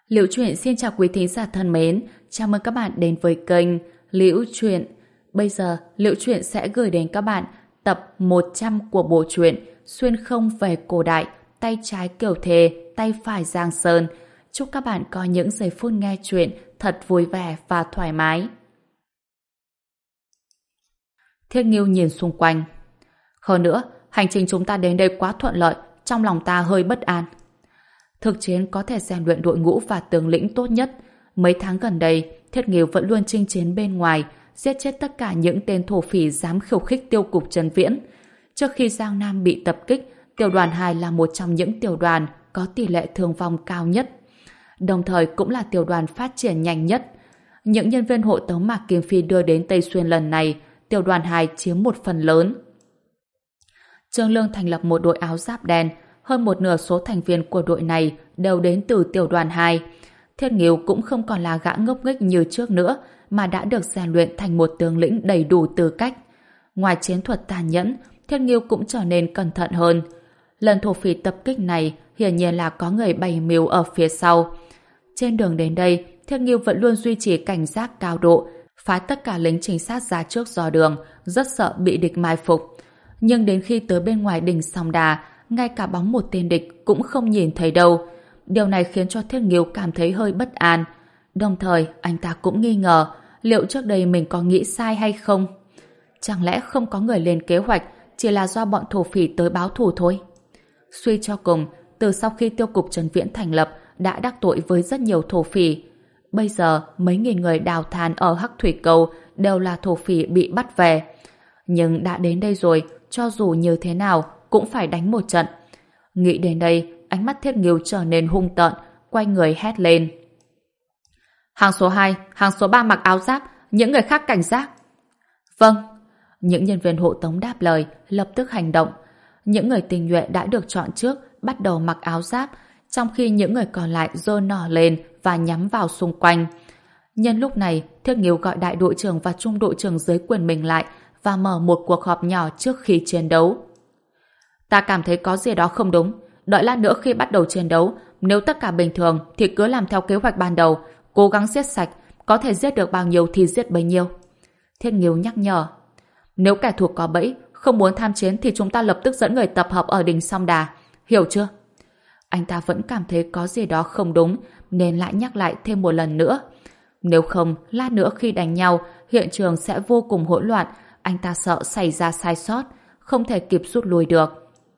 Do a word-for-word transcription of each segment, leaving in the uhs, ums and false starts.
Liễu Chuyện xin chào quý thính giả thân mến, chào mừng các bạn đến với kênh Liễu Chuyện. Bây giờ, Liễu Chuyện sẽ gửi đến các bạn tập một trăm của bộ truyện Xuyên không về cổ đại, tay trái Kiều Thề, tay phải Giang Sơn. Chúc các bạn có những giây phút nghe chuyện thật vui vẻ và thoải mái. Thiết Nghiêu nhìn xung quanh. Hơn nữa, hành trình chúng ta đến đây quá thuận lợi, trong lòng ta hơi bất an. Thực chiến có thể rèn luyện đội ngũ và tướng lĩnh tốt nhất. Mấy tháng gần đây, Thiết Nghiêu vẫn luôn chinh chiến bên ngoài, giết chết tất cả những tên thổ phỉ dám khiêu khích tiêu cục Trần Viễn. Trước khi Giang Nam bị tập kích, tiểu đoàn hai là một trong những tiểu đoàn có tỷ lệ thương vong cao nhất, đồng thời cũng là tiểu đoàn phát triển nhanh nhất. Những nhân viên hộ tống Mạc Kim Phi đưa đến Tây Xuyên lần này, tiểu đoàn hai chiếm một phần lớn. Trương Lương thành lập một đội áo giáp đen, hơn một nửa số thành viên của đội này đều đến từ tiểu đoàn hai. Thiết Nghiêu cũng không còn là gã ngốc nghếch như trước nữa, mà đã được rèn luyện thành một tướng lĩnh đầy đủ tư cách. Ngoài chiến thuật tàn nhẫn, Thiết Nghiêu cũng trở nên cẩn thận hơn. Lần thổ phỉ tập kích này hiển nhiên là có người bày mưu ở phía sau. Trên đường đến đây, Thiết Nghiêu vẫn luôn duy trì cảnh giác cao độ, phái tất cả lính trinh sát ra trước dò đường, rất sợ bị địch mai phục. Nhưng đến khi tới bên ngoài đỉnh Song Đà, ngay cả bóng một tên địch cũng không nhìn thấy đâu. Điều này khiến cho Thiết Nghiêu cảm thấy hơi bất an. Đồng thời, anh ta cũng nghi ngờ liệu trước đây mình có nghĩ sai hay không. Chẳng lẽ không có người lên kế hoạch, chỉ là do bọn thổ phỉ tới báo thù thôi? Suy cho cùng, từ sau khi tiêu cục Trần Viễn thành lập đã đắc tội với rất nhiều thổ phỉ. Bây giờ, mấy nghìn người đào than ở Hắc Thủy Cầu đều là thổ phỉ bị bắt về. Nhưng đã đến đây rồi, cho dù như thế nào cũng phải đánh một trận. Nghĩ đến đây, ánh mắt Thiết Nghiêu trở nên hung tợn, quay người hét lên. Hàng số hai, hàng số ba mặc áo giáp, những người khác cảnh giác. Vâng. Những nhân viên hộ tống đáp lời, lập tức hành động. Những người tình nhuệ đã được chọn trước bắt đầu mặc áo giáp, trong khi những người còn lại giơ nỏ lên và nhắm vào xung quanh. Nhân lúc này, Thiết Nghiêu gọi đại đội trưởng và trung đội trưởng dưới quyền mình lại và mở một cuộc họp nhỏ trước khi chiến đấu. Ta cảm thấy có gì đó không đúng. Đợi lát nữa khi bắt đầu chiến đấu, nếu tất cả bình thường thì cứ làm theo kế hoạch ban đầu, cố gắng giết sạch, có thể giết được bao nhiêu thì giết bấy nhiêu. Thiết Nghiêu nhắc nhở. Nếu kẻ thù có bẫy, không muốn tham chiến thì chúng ta lập tức dẫn người tập hợp ở đỉnh Song Đà. Hiểu chưa? Anh ta vẫn cảm thấy có gì đó không đúng, nên lại nhắc lại thêm một lần nữa. Nếu không, lát nữa khi đánh nhau, hiện trường sẽ vô cùng hỗn loạn. Anh ta sợ xảy ra sai sót, không thể kịp rút lui được.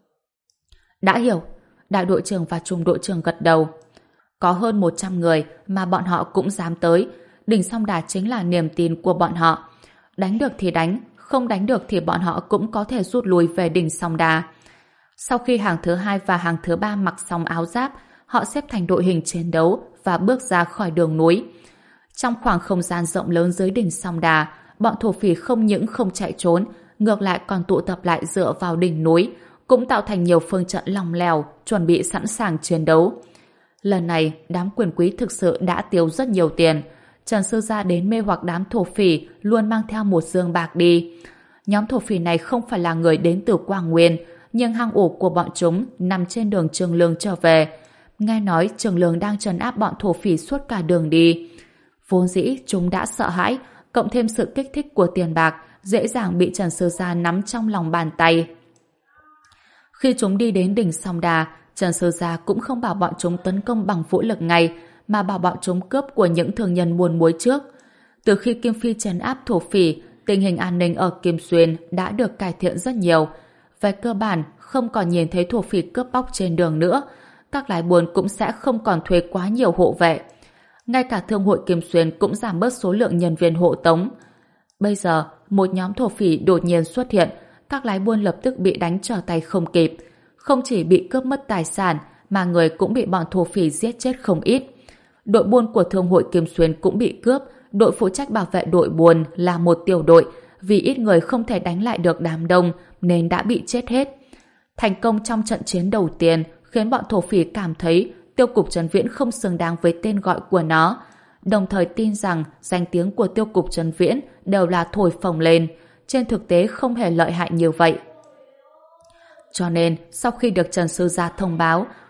Đã hiểu. Đại đội trưởng và trung đội trưởng gật đầu. Có hơn một trăm người mà bọn họ cũng dám tới. Đỉnh Song Đà chính là niềm tin của bọn họ. Đánh được thì đánh, không đánh được thì bọn họ cũng có thể rút lui về đỉnh Song Đà. Sau khi hàng thứ hai và hàng thứ ba mặc xong áo giáp, họ xếp thành đội hình chiến đấu và bước ra khỏi đường núi. Trong khoảng không gian rộng lớn dưới đỉnh Song Đà, bọn thổ phỉ không những không chạy trốn, ngược lại còn tụ tập lại dựa vào đỉnh núi, cũng tạo thành nhiều phương trận lòng lèo, chuẩn bị sẵn sàng chiến đấu. Lần này, đám quyền quý thực sự đã tiêu rất nhiều tiền. Trần Sư Gia đến mê hoặc đám thổ phỉ luôn mang theo một dương bạc đi. Nhóm thổ phỉ này không phải là người đến từ Quang Nguyên, nhưng hang ổ của bọn chúng nằm trên đường Trường Lương trở về. Nghe nói Trường Lương đang trấn áp bọn thổ phỉ suốt cả đường đi. Vốn dĩ chúng đã sợ hãi, cộng thêm sự kích thích của tiền bạc, dễ dàng bị Trần Sư Gia nắm trong lòng bàn tay. Khi chúng đi đến đỉnh Song Đà, Trần Sư Gia cũng không bảo bọn chúng tấn công bằng vũ lực ngay, mà bảo bọn chúng cướp của những thương nhân buôn muối trước. Từ khi Kim Phi trấn áp thổ phỉ, tình hình an ninh ở Kim Xuyên đã được cải thiện rất nhiều. Về cơ bản, không còn nhìn thấy thổ phỉ cướp bóc trên đường nữa. Các lái buôn cũng sẽ không còn thuê quá nhiều hộ vệ. Ngay cả thương hội Kim Xuyên cũng giảm bớt số lượng nhân viên hộ tống. Bây giờ, một nhóm thổ phỉ đột nhiên xuất hiện, các lái buôn lập tức bị đánh trở tay không kịp. Không chỉ bị cướp mất tài sản, mà người cũng bị bọn thổ phỉ giết chết không ít. Đội buôn của thương hội Kim Xuyên cũng bị cướp, đội phụ trách bảo vệ đội buôn là một tiểu đội, vì ít người không thể đánh lại được đám đông nên đã bị chết hết. Thành công trong trận chiến đầu tiên khiến bọn thổ phỉ cảm thấy tiêu cục Trần Viễn không xứng đáng với tên gọi của nó, đồng thời tin rằng danh tiếng của tiêu cục Trần Viễn đều là thổi phồng lên, trên thực tế không hề lợi hại như vậy. Cho nên, sau khi được Trần Sư Gia thông báo,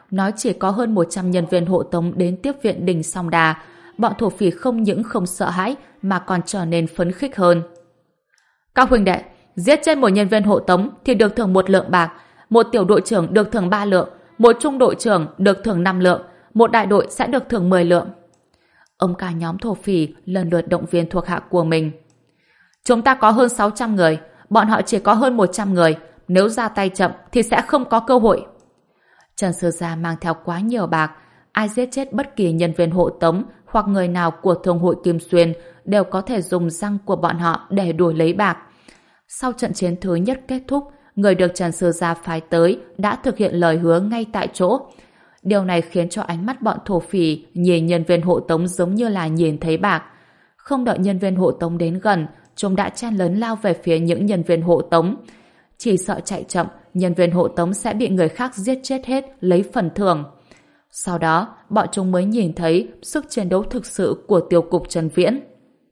nói chỉ có hơn một trăm nhân viên hộ tống đến tiếp viện Đình Song Đà, bọn thổ phỉ không những không sợ hãi mà còn trở nên phấn khích hơn. Các huynh đệ, giết chết một nhân viên hộ tống thì được thưởng một lượng bạc, một tiểu đội trưởng được thưởng ba lượng, một trung đội trưởng được thưởng năm lượng, một đại đội sẽ được thưởng mười lượng. Ông cả nhóm thổ phỉ lần lượt động viên thuộc hạ của mình. Chúng ta có hơn sáu trăm người, bọn họ chỉ có hơn một trăm người, nếu ra tay chậm thì sẽ không có cơ hội. Trần Sư Gia mang theo quá nhiều bạc, ai giết chết bất kỳ nhân viên hộ tống hoặc người nào của Thương hội Kim Xuyên đều có thể dùng răng của bọn họ để đuổi lấy bạc. Sau trận chiến thứ nhất kết thúc, người được Trần Sư Gia phái tới đã thực hiện lời hứa ngay tại chỗ. Điều này khiến cho ánh mắt bọn thổ phỉ nhìn nhân viên hộ tống giống như là nhìn thấy bạc. Không đợi nhân viên hộ tống đến gần, chúng đã chen lấn lao về phía những nhân viên hộ tống. Chỉ sợ chạy chậm, nhân viên hộ tống sẽ bị người khác giết chết hết, lấy phần thưởng. Sau đó, bọn chúng mới nhìn thấy sức chiến đấu thực sự của tiêu cục Trần Viễn.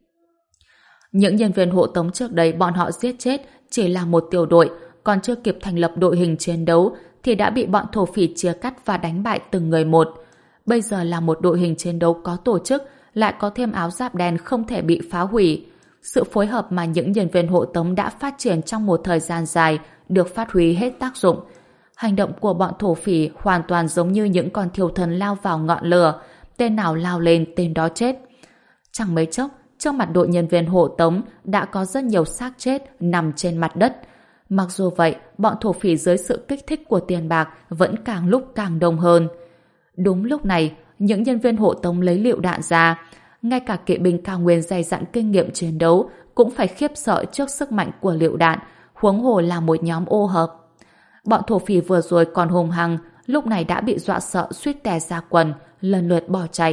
Những nhân viên hộ tống trước đây bọn họ giết chết chỉ là một tiểu đội, còn chưa kịp thành lập đội hình chiến đấu thì đã bị bọn thổ phỉ chia cắt và đánh bại từng người một. Bây giờ là một đội hình chiến đấu có tổ chức, lại có thêm áo giáp đen không thể bị phá hủy. Sự phối hợp mà những nhân viên hộ tống đã phát triển trong một thời gian dài được phát huy hết tác dụng. Hành động của bọn thổ phỉ hoàn toàn giống như những con thiêu thần lao vào ngọn lửa, tên nào lao lên tên đó chết. Chẳng mấy chốc, trong mặt đội nhân viên hộ tống đã có rất nhiều xác chết nằm trên mặt đất. Mặc dù vậy, bọn thổ phỉ dưới sự kích thích của tiền bạc vẫn càng lúc càng đông hơn. Đúng lúc này, những nhân viên hộ tống lấy lựu đạn ra. Ngay cả kỵ binh cao nguyên dày dặn kinh nghiệm chiến đấu cũng phải khiếp sợ trước sức mạnh của lựu đạn, huống hồ là một nhóm ô hợp. Bọn thổ phỉ vừa rồi còn hùng hăng, lúc này đã bị dọa sợ suýt tè ra quần, lần lượt bỏ chạy.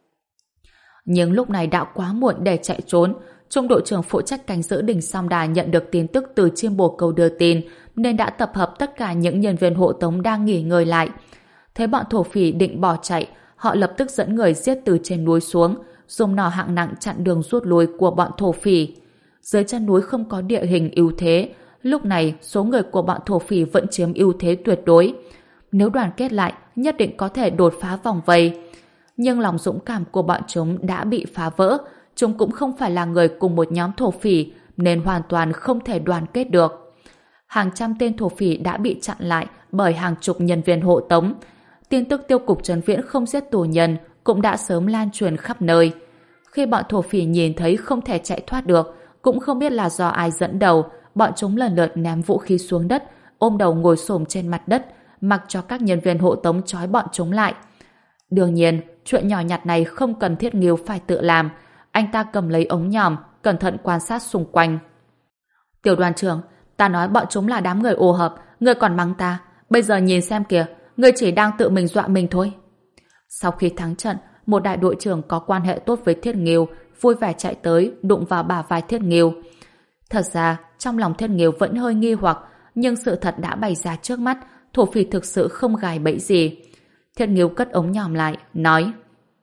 Nhưng lúc này đã quá muộn để chạy trốn. Trung đội trưởng phụ trách canh giữ Đình Song Đà nhận được tin tức từ chiêm bồ câu đưa tin, nên đã tập hợp tất cả những nhân viên hộ tống đang nghỉ ngơi lại. Thấy bọn thổ phỉ định bỏ chạy, họ lập tức dẫn người giết từ trên núi xuống, dùng nỏ hạng nặng chặn đường rút lui của bọn thổ phỉ. Dưới chân núi không có địa hình ưu thế, lúc này số người của bọn thổ phỉ vẫn chiếm ưu thế tuyệt đối. Nếu đoàn kết lại, nhất định có thể đột phá vòng vây. Nhưng lòng dũng cảm của bọn chúng đã bị phá vỡ. Chúng cũng không phải là người cùng một nhóm thổ phỉ, nên hoàn toàn không thể đoàn kết được. Hàng trăm tên thổ phỉ đã bị chặn lại bởi hàng chục nhân viên hộ tống. Tin tức tiêu cục Trần Viễn không giết tù nhân cũng đã sớm lan truyền khắp nơi. Khi bọn thổ phỉ nhìn thấy không thể chạy thoát được, cũng không biết là do ai dẫn đầu, bọn chúng lần lượt ném vũ khí xuống đất, ôm đầu ngồi xổm trên mặt đất, mặc cho các nhân viên hộ tống trói bọn chúng lại. Đương nhiên, chuyện nhỏ nhặt này không cần Thiết Nghiêu phải tự làm. Anh ta cầm lấy ống nhòm, cẩn thận quan sát xung quanh. Tiểu đoàn trưởng, ta nói bọn chúng là đám người ô hợp, ngươi còn mắng ta. Bây giờ nhìn xem kìa, ngươi chỉ đang tự mình dọa mình thôi. Sau khi thắng trận, một đại đội trưởng có quan hệ tốt với Thiết Nghiêu vui vẻ chạy tới, đụng vào bả vai Thiết Nghiêu. Thật ra, trong lòng Thiết Nghiêu vẫn hơi nghi hoặc, nhưng sự thật đã bày ra trước mắt, thổ phỉ thực sự không gài bẫy gì. Thiết Nghiêu cất ống nhòm lại, nói: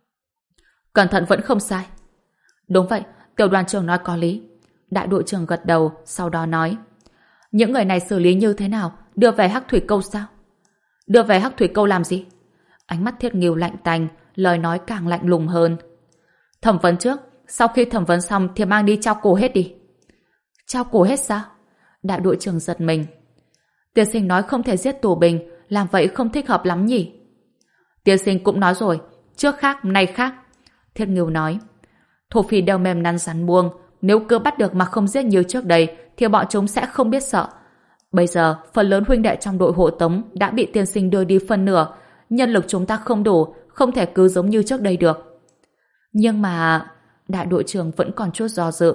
Cẩn thận vẫn không sai. Đúng vậy, tiểu đoàn trưởng nói có lý. Đại đội trưởng gật đầu, sau đó nói: Những người này xử lý như thế nào? Đưa về Hắc Thủy Câu sao? Đưa về Hắc Thủy Câu làm gì? Ánh mắt Thiết Nghiêu lạnh tanh, lời nói càng lạnh lùng hơn. Thẩm vấn trước, sau khi thẩm vấn xong thì mang đi trao cổ hết đi. Trao cổ hết sao? Đại đội trưởng giật mình. Tiên sinh nói không thể giết tù binh, làm vậy không thích hợp lắm nhỉ? Tiên sinh cũng nói rồi, trước khác, nay khác. Thiết Nghiêu nói: Thổ phỉ đều mềm nắn rắn buông, nếu cứ bắt được mà không giết như trước đây thì bọn chúng sẽ không biết sợ. Bây giờ, phần lớn huynh đệ trong đội hộ tống đã bị tiên sinh đưa đi phân nửa, nhân lực chúng ta không đủ, không thể cứ giống như trước đây được. Nhưng mà... Đại đội trưởng vẫn còn chút do dự.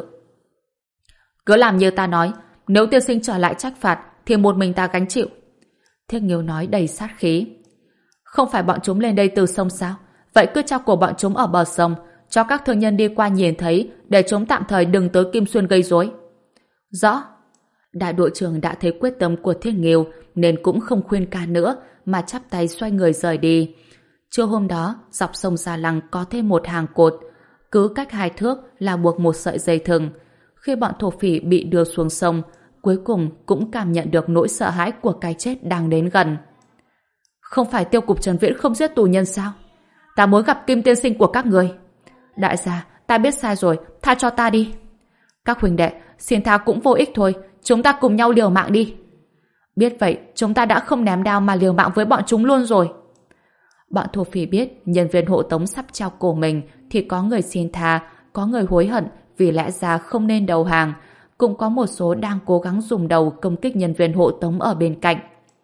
Cứ làm như ta nói, nếu tiên sinh trở lại trách phạt thì một mình ta gánh chịu. Thiết Nghiêu nói đầy sát khí. Không phải bọn chúng lên đây từ sông sao? Vậy cứ trao cổ bọn chúng ở bờ sông, cho các thương nhân đi qua nhìn thấy, để chúng tạm thời đừng tới Kim Xuyên gây rối. Rõ. Đại đội trưởng đã thấy quyết tâm của Thiết Nghiêu nên cũng không khuyên can nữa, mà chắp tay xoay người rời đi. Trưa hôm đó, dọc sông Gia Lăng có thêm một hàng cột, cứ cách hai thước là buộc một sợi dây thừng. Khi bọn thổ phỉ bị đưa xuống sông, cuối cùng cũng cảm nhận được nỗi sợ hãi của cái chết đang đến gần. Không phải Tiêu cục Trần Viễn không giết tù nhân sao? Ta muốn gặp Kim tiên sinh của các người. Đại gia, ta biết sai rồi, tha cho ta đi. Các huynh đệ, xin tha cũng vô ích thôi, chúng ta cùng nhau liều mạng đi. Biết vậy, chúng ta đã không ném đao mà liều mạng với bọn chúng luôn rồi. Bọn thổ phỉ biết nhân viên hộ tống sắp treo cổ mình thì có người xin tha, có người hối hận vì lẽ ra không nên đầu hàng, cũng có một số đang cố gắng dùng đầu công kích nhân viên hộ tống ở bên cạnh.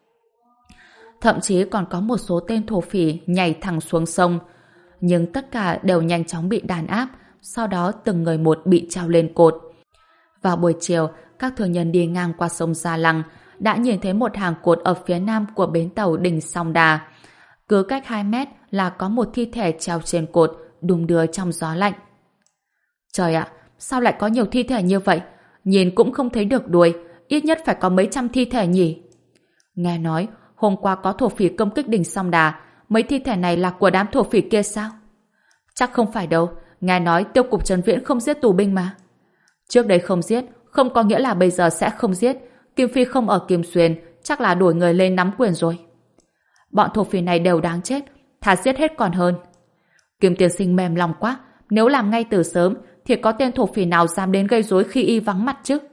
Thậm chí còn có một số tên thổ phỉ nhảy thẳng xuống sông, nhưng tất cả đều nhanh chóng bị đàn áp, sau đó từng người một bị treo lên cột. Vào buổi chiều, các thương nhân đi ngang qua sông Gia Lăng đã nhìn thấy một hàng cột ở phía nam của bến tàu Đình Song Đà. Cứ cách hai mét là có một thi thể treo trên cột, đung đưa trong gió lạnh. Trời ạ, sao lại có nhiều thi thể như vậy? Nhìn cũng không thấy được đuôi, ít nhất phải có mấy trăm thi thể nhỉ? Nghe nói, hôm qua có thổ phỉ công kích Đình Song Đà, mấy thi thể này là của đám thổ phỉ kia sao? Chắc không phải đâu, nghe nói Tiêu cục Trần Viễn không giết tù binh mà. Trước đây không giết, không có nghĩa là bây giờ sẽ không giết. Kim Phi không ở Kim Xuyên, chắc là đổi người lên nắm quyền rồi. Bọn thổ phỉ này đều đáng chết, thà giết hết còn hơn. Kim tiên sinh mềm lòng quá, nếu làm ngay từ sớm thì có tên thổ phỉ nào dám đến gây rối khi y vắng mặt chứ?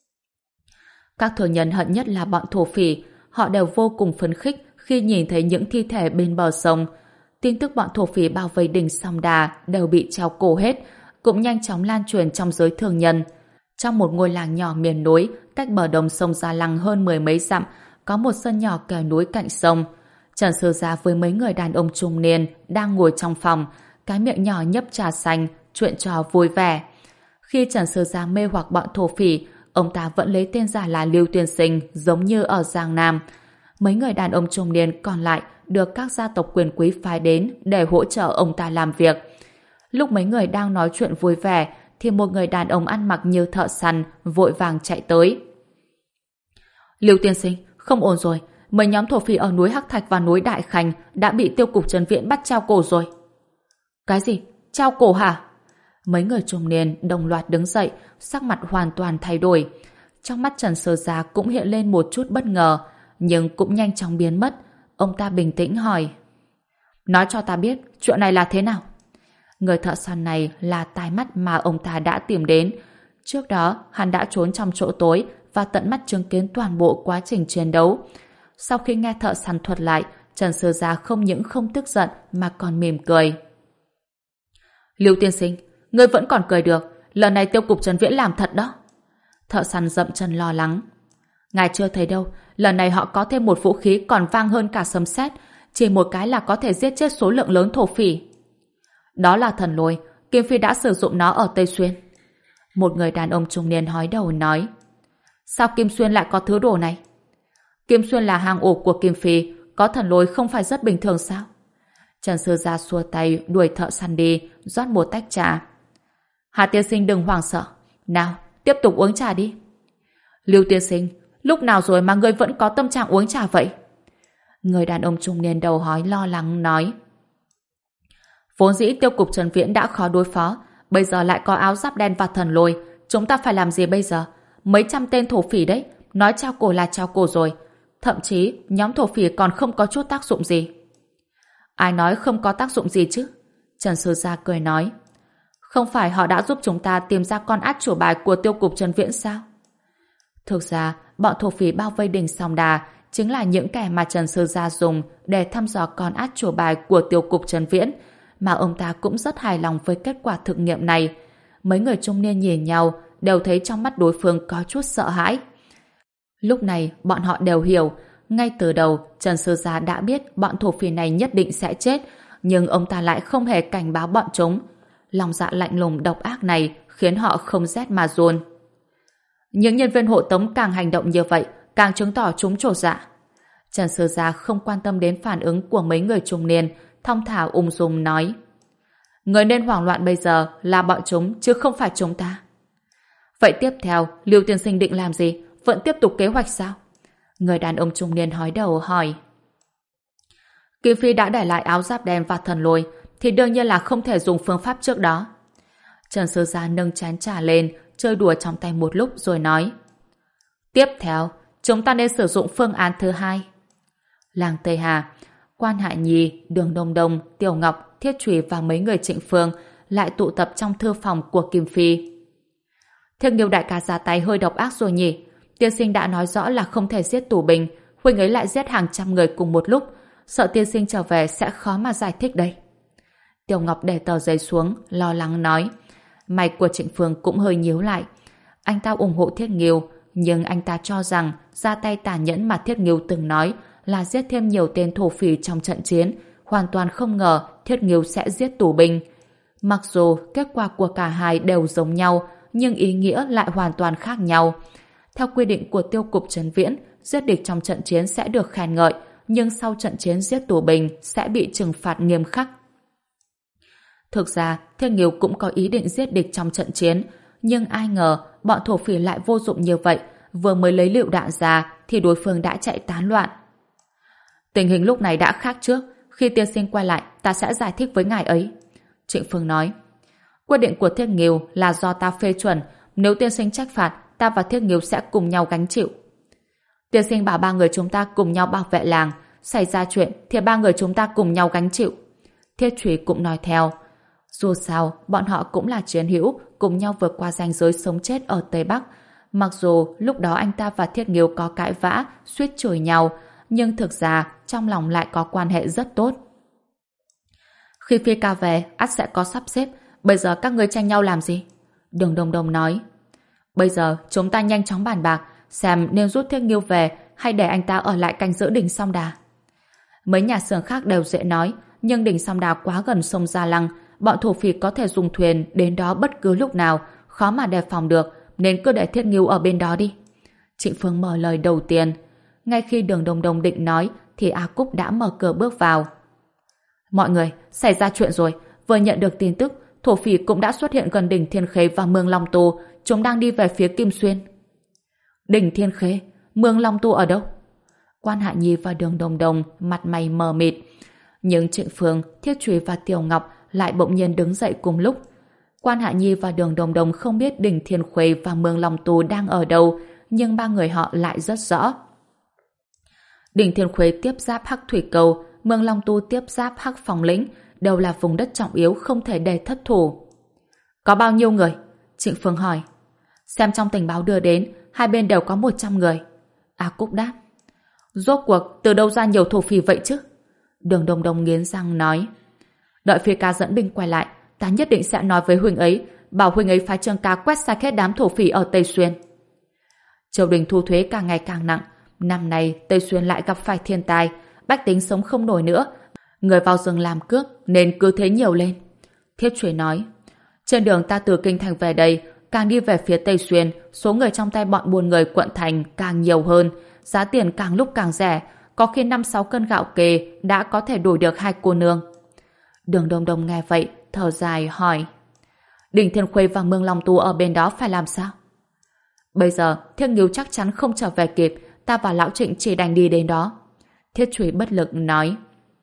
Các thương nhân hận nhất là bọn thổ phỉ, họ đều vô cùng phấn khích khi nhìn thấy những thi thể bên bờ sông. Tin tức bọn thổ phỉ bao vây Đình Song Đà đều bị treo cổ hết, cũng nhanh chóng lan truyền trong giới thương nhân. Trong một ngôi làng nhỏ miền núi, cách bờ đồng sông Gia Lăng hơn mười mấy dặm, có một sân nhỏ kè núi cạnh sông. Trần Sư Gia với mấy người đàn ông trung niên đang ngồi trong phòng, cái miệng nhỏ nhấp trà xanh, chuyện trò vui vẻ. Khi Trần Sư Gia mê hoặc bọn thổ phỉ, ông ta vẫn lấy tên giả là Lưu Tiên Sinh, giống như ở Giang Nam. Mấy người đàn ông trung niên còn lại được các gia tộc quyền quý phái đến để hỗ trợ ông ta làm việc. Lúc mấy người đang nói chuyện vui vẻ, thì một người đàn ông ăn mặc như thợ săn vội vàng chạy tới. Lưu Tiên Sinh, không ổn rồi. Mấy nhóm thổ phỉ ở núi Hắc Thạch và núi Đại Khánh đã bị Tiêu cục Trần Viễn bắt treo cổ rồi. Cái gì? Treo cổ hả? Mấy người trung niên đồng loạt đứng dậy, sắc mặt hoàn toàn thay đổi. Trong mắt Trần Sơ Gia cũng hiện lên một chút bất ngờ, nhưng cũng nhanh chóng biến mất. Ông ta bình tĩnh hỏi: nói cho ta biết, chuyện này là thế nào? Người thợ săn này là tai mắt mà ông ta đã tìm đến. Trước đó, hắn đã trốn trong chỗ tối và tận mắt chứng kiến toàn bộ quá trình chiến đấu. Sau khi nghe thợ săn thuật lại, Trần Sơ Gia không những không tức giận mà còn mỉm cười. Lưu Tiên Sinh, ngươi vẫn còn cười được. Lần này Tiêu cục Trần Viễn làm thật đó. Thợ săn dậm chân lo lắng. Ngài chưa thấy đâu, lần này họ có thêm một vũ khí còn vang hơn cả sấm sét, chỉ một cái là có thể giết chết số lượng lớn thổ phỉ. Đó là thần lôi, Kim Phi đã sử dụng nó ở Tây Xuyên. Một người đàn ông trung niên hói đầu nói. Sao Kim Xuyên lại có thứ đồ này? Kim Xuyên là hang ổ của Kim Phi, có thần lôi không phải rất bình thường sao? Trần Sư Gia xua tay đuổi thợ săn đi, rót một tách trà. Hà tiên sinh đừng hoảng sợ. Nào, tiếp tục uống trà đi. Lưu tiên sinh, lúc nào rồi mà ngươi vẫn có tâm trạng uống trà vậy? Người đàn ông trung niên đầu hói lo lắng nói. Vốn dĩ Tiêu cục Trần Viễn đã khó đối phó, bây giờ lại có áo giáp đen và thần lôi, chúng ta phải làm gì bây giờ? Mấy trăm tên thổ phỉ đấy, nói treo cổ là treo cổ rồi. Thậm chí nhóm thổ phỉ còn không có chút tác dụng gì. Ai nói không có tác dụng gì chứ? Trần Sư Gia cười nói. Không phải họ đã giúp chúng ta tìm ra con át chủ bài của Tiêu cục Trần Viễn sao? Thực ra, bọn thổ phỉ bao vây Đình Song Đà chính là những kẻ mà Trần Sư Gia dùng để thăm dò con át chủ bài của Tiêu cục Trần Viễn, mà ông ta cũng rất hài lòng với kết quả thực nghiệm này. Mấy người trung niên nhìn nhau đều thấy trong mắt đối phương có chút sợ hãi. Lúc này bọn họ đều hiểu, ngay từ đầu Trần Sư Gia đã biết bọn thổ phỉ này nhất định sẽ chết, nhưng ông ta lại không hề cảnh báo bọn chúng. Lòng dạ lạnh lùng độc ác này khiến họ không rét mà run. Những nhân viên hộ tống càng hành động như vậy, càng chứng tỏ chúng trột dạ. Trần Sư Gia không quan tâm đến phản ứng của mấy người trung niên, thong thả ung dung nói. Người nên hoảng loạn bây giờ là bọn chúng, chứ không phải chúng ta. Vậy tiếp theo, Lưu tiên sinh định làm gì? Vẫn tiếp tục kế hoạch sao? Người đàn ông trung niên hói đầu hỏi. Kim Phi đã để lại áo giáp đen và thần lôi, thì đương nhiên là không thể dùng phương pháp trước đó. Trần Sư Gia nâng chén trà lên, chơi đùa trong tay một lúc rồi nói. Tiếp theo, chúng ta nên sử dụng phương án thứ hai. Làng Tây Hà, Quan Hạ Nhi, Đường Đông Đông, Tiểu Ngọc, Thiết Trùy và mấy người Trịnh Phương lại tụ tập trong thư phòng của Kim Phi. Thiết Nghiêu đại ca ra tay hơi độc ác rồi nhỉ? Tiên sinh đã nói rõ là không thể giết Tù Bình, huynh ấy lại giết hàng trăm người cùng một lúc, sợ tiên sinh trở về sẽ khó mà giải thích đây. Tiểu Ngọc để tờ giấy xuống, lo lắng nói. Mày của Trịnh Phương cũng hơi nhíu lại. Anh ta ủng hộ Thiết Nghiêu, nhưng anh ta cho rằng ra tay tàn nhẫn mà Thiết Nghiêu từng nói là giết thêm nhiều tên thổ phỉ trong trận chiến, hoàn toàn không ngờ Thiết Nghiêu sẽ giết Tù Bình. Mặc dù kết quả của cả hai đều giống nhau, nhưng ý nghĩa lại hoàn toàn khác nhau. Theo quy định của tiêu cục Trấn Viễn, giết địch trong trận chiến sẽ được khen ngợi, nhưng sau trận chiến giết Tù Bình sẽ bị trừng phạt nghiêm khắc. Thực ra, Thiết Nghiêu cũng có ý định giết địch trong trận chiến, nhưng ai ngờ bọn thổ phỉ lại vô dụng như vậy, vừa mới lấy lựu đạn ra thì đối phương đã chạy tán loạn. Tình hình lúc này đã khác trước, khi tiên sinh quay lại ta sẽ giải thích với ngài ấy. Trịnh Phương nói, quyết định của Thiết Nghiêu là do ta phê chuẩn, nếu tiên sinh trách phạt, ta và Thiết Nghiêu sẽ cùng nhau gánh chịu. Tiên sinh bảo ba người chúng ta cùng nhau bảo vệ làng, xảy ra chuyện thì ba người chúng ta cùng nhau gánh chịu. Thiết Trùy cũng nói theo, dù sao bọn họ cũng là chiến hữu, cùng nhau vượt qua ranh giới sống chết ở Tây Bắc. Mặc dù lúc đó anh ta và Thiết Nghiêu có cãi vã, suýt chửi nhau, nhưng thực ra trong lòng lại có quan hệ rất tốt. Khi Phi ca về, ắt sẽ có sắp xếp. Bây giờ các ngươi tranh nhau làm gì? Đường Đông Đông nói. Bây giờ chúng ta nhanh chóng bàn bạc, xem nên rút Thiết Nghiêu về hay để anh ta ở lại canh giữ đỉnh Song Đà. Mấy nhà xưởng khác đều dễ nói, nhưng đỉnh Song Đà quá gần sông Gia Lăng, bọn thổ phỉ có thể dùng thuyền đến đó bất cứ lúc nào, khó mà đề phòng được, nên cứ để Thiết Nghiêu ở bên đó đi. Trịnh Phương mở lời đầu tiên. Ngay khi Đường Đông Đông định nói thì A Cúc đã mở cửa bước vào. Mọi người, xảy ra chuyện rồi. Vừa nhận được tin tức, thổ phỉ cũng đã xuất hiện gần đỉnh Thiên Khê và Mương Long Tu. Chúng đang đi về phía Kim Xuyên. Đỉnh Thiên Khê? Mương Long Tu ở đâu? Quan Hạ Nhi và Đường Đông Đông mặt mày mờ mịt. Nhưng Trịnh Phương, Thiết Trùy và Tiểu Ngọc lại bỗng nhiên đứng dậy cùng lúc. Quan Hạ Nhi và Đường Đông Đông không biết đỉnh Thiên Khê và Mương Long Tu đang ở đâu, nhưng ba người họ lại rất rõ. Đỉnh Thiên Khê tiếp giáp Hắc Thủy Cầu, Mương Long Tu tiếp giáp Hắc Phong Lĩnh, đều là vùng đất trọng yếu không thể để thất thủ. Có bao nhiêu người? Trịnh Phương hỏi. Xem trong tình báo đưa đến, hai bên đều có một trăm người. A Cúc đáp. Rốt cuộc từ đâu ra nhiều thổ phỉ vậy chứ? Đường Đông Đông nghiến răng nói. Đợi Phi ca dẫn binh quay lại, ta nhất định sẽ nói với huynh ấy, bảo huynh ấy phái Trương ca quét sạch hết đám thổ phỉ ở Tây Xuyên. Triều đình thu thuế càng ngày càng nặng, năm nay Tây Xuyên lại gặp phải thiên tai, bách tính sống không nổi nữa, người vào rừng làm cướp nên cứ thế nhiều lên. Thiết Trùy nói, trên đường ta từ Kinh Thành về đây, càng đi về phía Tây Xuyên, số người trong tay bọn buôn người quận thành càng nhiều hơn, giá tiền càng lúc càng rẻ, có khi năm sáu cân gạo kê đã có thể đổi được hai cô nương. Đường Đông Đông nghe vậy, thở dài hỏi, đỉnh Thiên Khê và Mương Long Tu ở bên đó phải làm sao? Bây giờ Thiết Nghiêu chắc chắn không trở về kịp, ta và lão Trịnh chỉ đành đi đến đó. Thiết Trùy bất lực nói.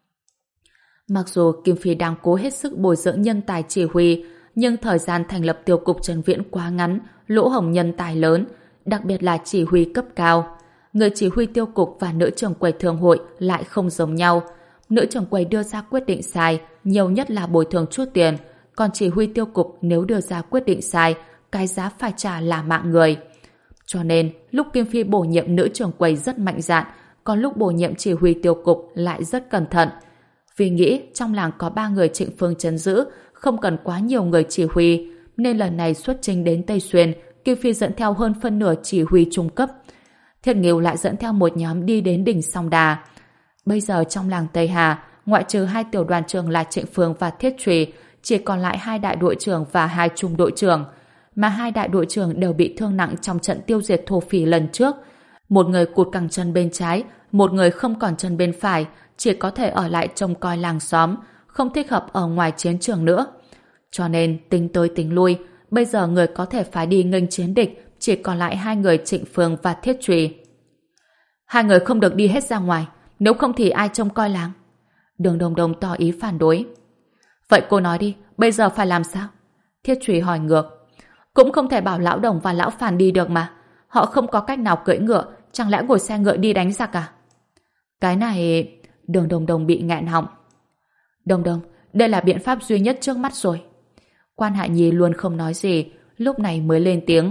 Mặc dù Kim Phi đang cố hết sức bồi dưỡng nhân tài chỉ huy, nhưng thời gian thành lập tiêu cục Trấn Viễn quá ngắn, lỗ hổng nhân tài lớn, đặc biệt là chỉ huy cấp cao. Người chỉ huy tiêu cục và nữ trưởng quầy thương hội lại không giống nhau. Nữ trưởng quầy đưa ra quyết định sai, nhiều nhất là bồi thường chút tiền, còn chỉ huy tiêu cục nếu đưa ra quyết định sai, cái giá phải trả là mạng người. Cho nên, lúc Kim Phi bổ nhiệm nữ trưởng quầy rất mạnh dạn, còn lúc bổ nhiệm chỉ huy tiêu cục lại rất cẩn thận. Vì nghĩ trong làng có ba người Trịnh Phương trấn giữ, không cần quá nhiều người chỉ huy, nên lần này xuất chinh đến Tây Xuyên, Kim Phi dẫn theo hơn phân nửa chỉ huy trung cấp. Thiết Nghiêu lại dẫn theo một nhóm đi đến đỉnh Song Đà. Bây giờ trong làng Tây Hà, ngoại trừ hai tiểu đoàn trưởng là Trịnh Phương và Thiết Trùy, chỉ còn lại hai đại đội trưởng và hai trung đội trưởng, mà hai đại đội trưởng đều bị thương nặng trong trận tiêu diệt thổ phỉ lần trước. Một người cụt cẳng chân bên trái, một người không còn chân bên phải, chỉ có thể ở lại trông coi làng xóm, không thích hợp ở ngoài chiến trường nữa. Cho nên tính tới tính lui, bây giờ người có thể phải đi nghênh chiến địch chỉ còn lại hai người Trịnh Phương và Thiết Trùy. Hai người không được đi hết ra ngoài, nếu không thì ai trông coi làng? Đường Đông Đông tỏ ý phản đối. Vậy cô nói đi, bây giờ phải làm sao? Thiết Trùy hỏi ngược. Cũng không thể bảo lão Đồng và lão Phàn đi được mà. Họ không có cách nào cưỡi ngựa, chẳng lẽ ngồi xe ngựa đi đánh giặc à? Cái này... Đường Đồng Đồng bị nghẹn họng. Đồng Đồng, đây là biện pháp duy nhất trước mắt rồi. Quan Hạ Nhi luôn không nói gì, lúc này mới lên tiếng.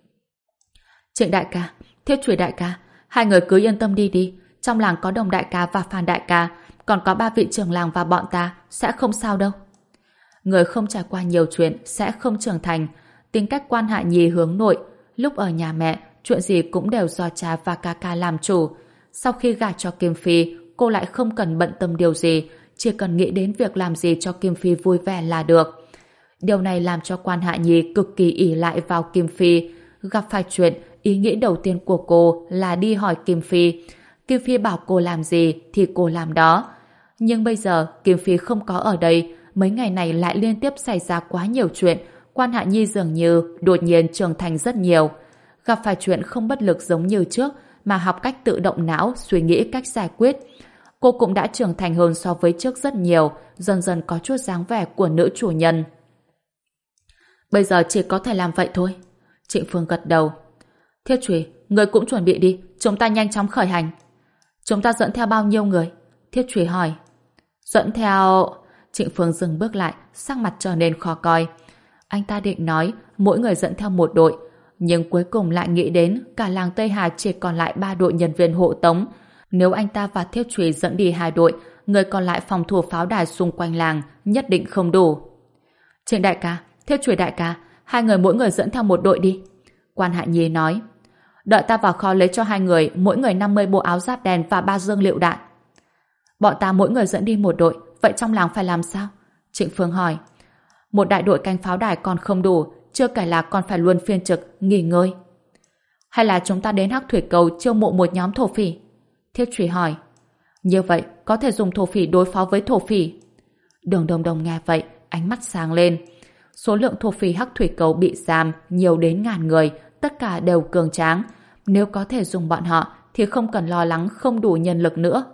Trịnh đại ca, Thiết Chủy đại ca, hai người cứ yên tâm đi đi. Trong làng có Đồng đại ca và Phan đại ca, còn có ba vị trưởng làng và bọn ta, sẽ không sao đâu. Người không trải qua nhiều chuyện sẽ không trưởng thành. Tính cách Quan Hạ Nhi hướng nội, lúc ở nhà mẹ, chuyện gì cũng đều do cha và ca ca làm chủ. Sau khi gả cho Kim Phi, cô lại không cần bận tâm điều gì, chỉ cần nghĩ đến việc làm gì cho Kim Phi vui vẻ là được. Điều này làm cho Quan Hạ Nhi cực kỳ ỷ lại vào Kim Phi. Gặp phải chuyện, ý nghĩ đầu tiên của cô là đi hỏi Kim Phi. Kim Phi bảo cô làm gì thì cô làm đó. Nhưng bây giờ Kim Phi không có ở đây, mấy ngày này lại liên tiếp xảy ra quá nhiều chuyện. Quan Hạ Nhi dường như đột nhiên trưởng thành rất nhiều. Gặp phải chuyện không bất lực giống như trước, mà học cách tự động não, suy nghĩ cách giải quyết. Cô cũng đã trưởng thành hơn so với trước rất nhiều, dần dần có chút dáng vẻ của nữ chủ nhân. Bây giờ chỉ có thể làm vậy thôi. Trịnh Phương gật đầu. Thiết Chủy, người cũng chuẩn bị đi, chúng ta nhanh chóng khởi hành. Chúng ta dẫn theo bao nhiêu người? Thiết Chủy hỏi. Dẫn theo... Trịnh Phương dừng bước lại, sắc mặt trở nên khó coi. Anh ta định nói mỗi người dẫn theo một đội, nhưng cuối cùng lại nghĩ đến cả làng Tây Hà chỉ còn lại ba đội nhân viên hộ tống. Nếu anh ta và Thiết Chủy dẫn đi hai đội, người còn lại phòng thủ pháo đài xung quanh làng nhất định không đủ. Trịnh đại ca, Thiết Chủy đại ca, hai người mỗi người dẫn theo một đội đi. Quan Hạ Nhi nói. Đợi ta vào kho lấy cho hai người mỗi người năm mươi bộ áo giáp đen và ba dương liệu đạn. Bọn ta mỗi người dẫn đi một đội, vậy trong làng phải làm sao? Trịnh Phương hỏi. Một đại đội canh pháo đài còn không đủ, chưa kể là còn phải luân phiên trực, nghỉ ngơi. Hay là chúng ta đến Hắc Thủy Cầu chiêu mộ một nhóm thổ phỉ? Thiết Chủy hỏi. Như vậy, có thể dùng thổ phỉ đối phó với thổ phỉ. Đường Đồng Đồng nghe vậy, ánh mắt sáng lên. Số lượng thổ phỉ Hắc Thủy Cầu bị giam nhiều đến ngàn người, tất cả đều cường tráng. Nếu có thể dùng bọn họ, thì không cần lo lắng không đủ nhân lực nữa.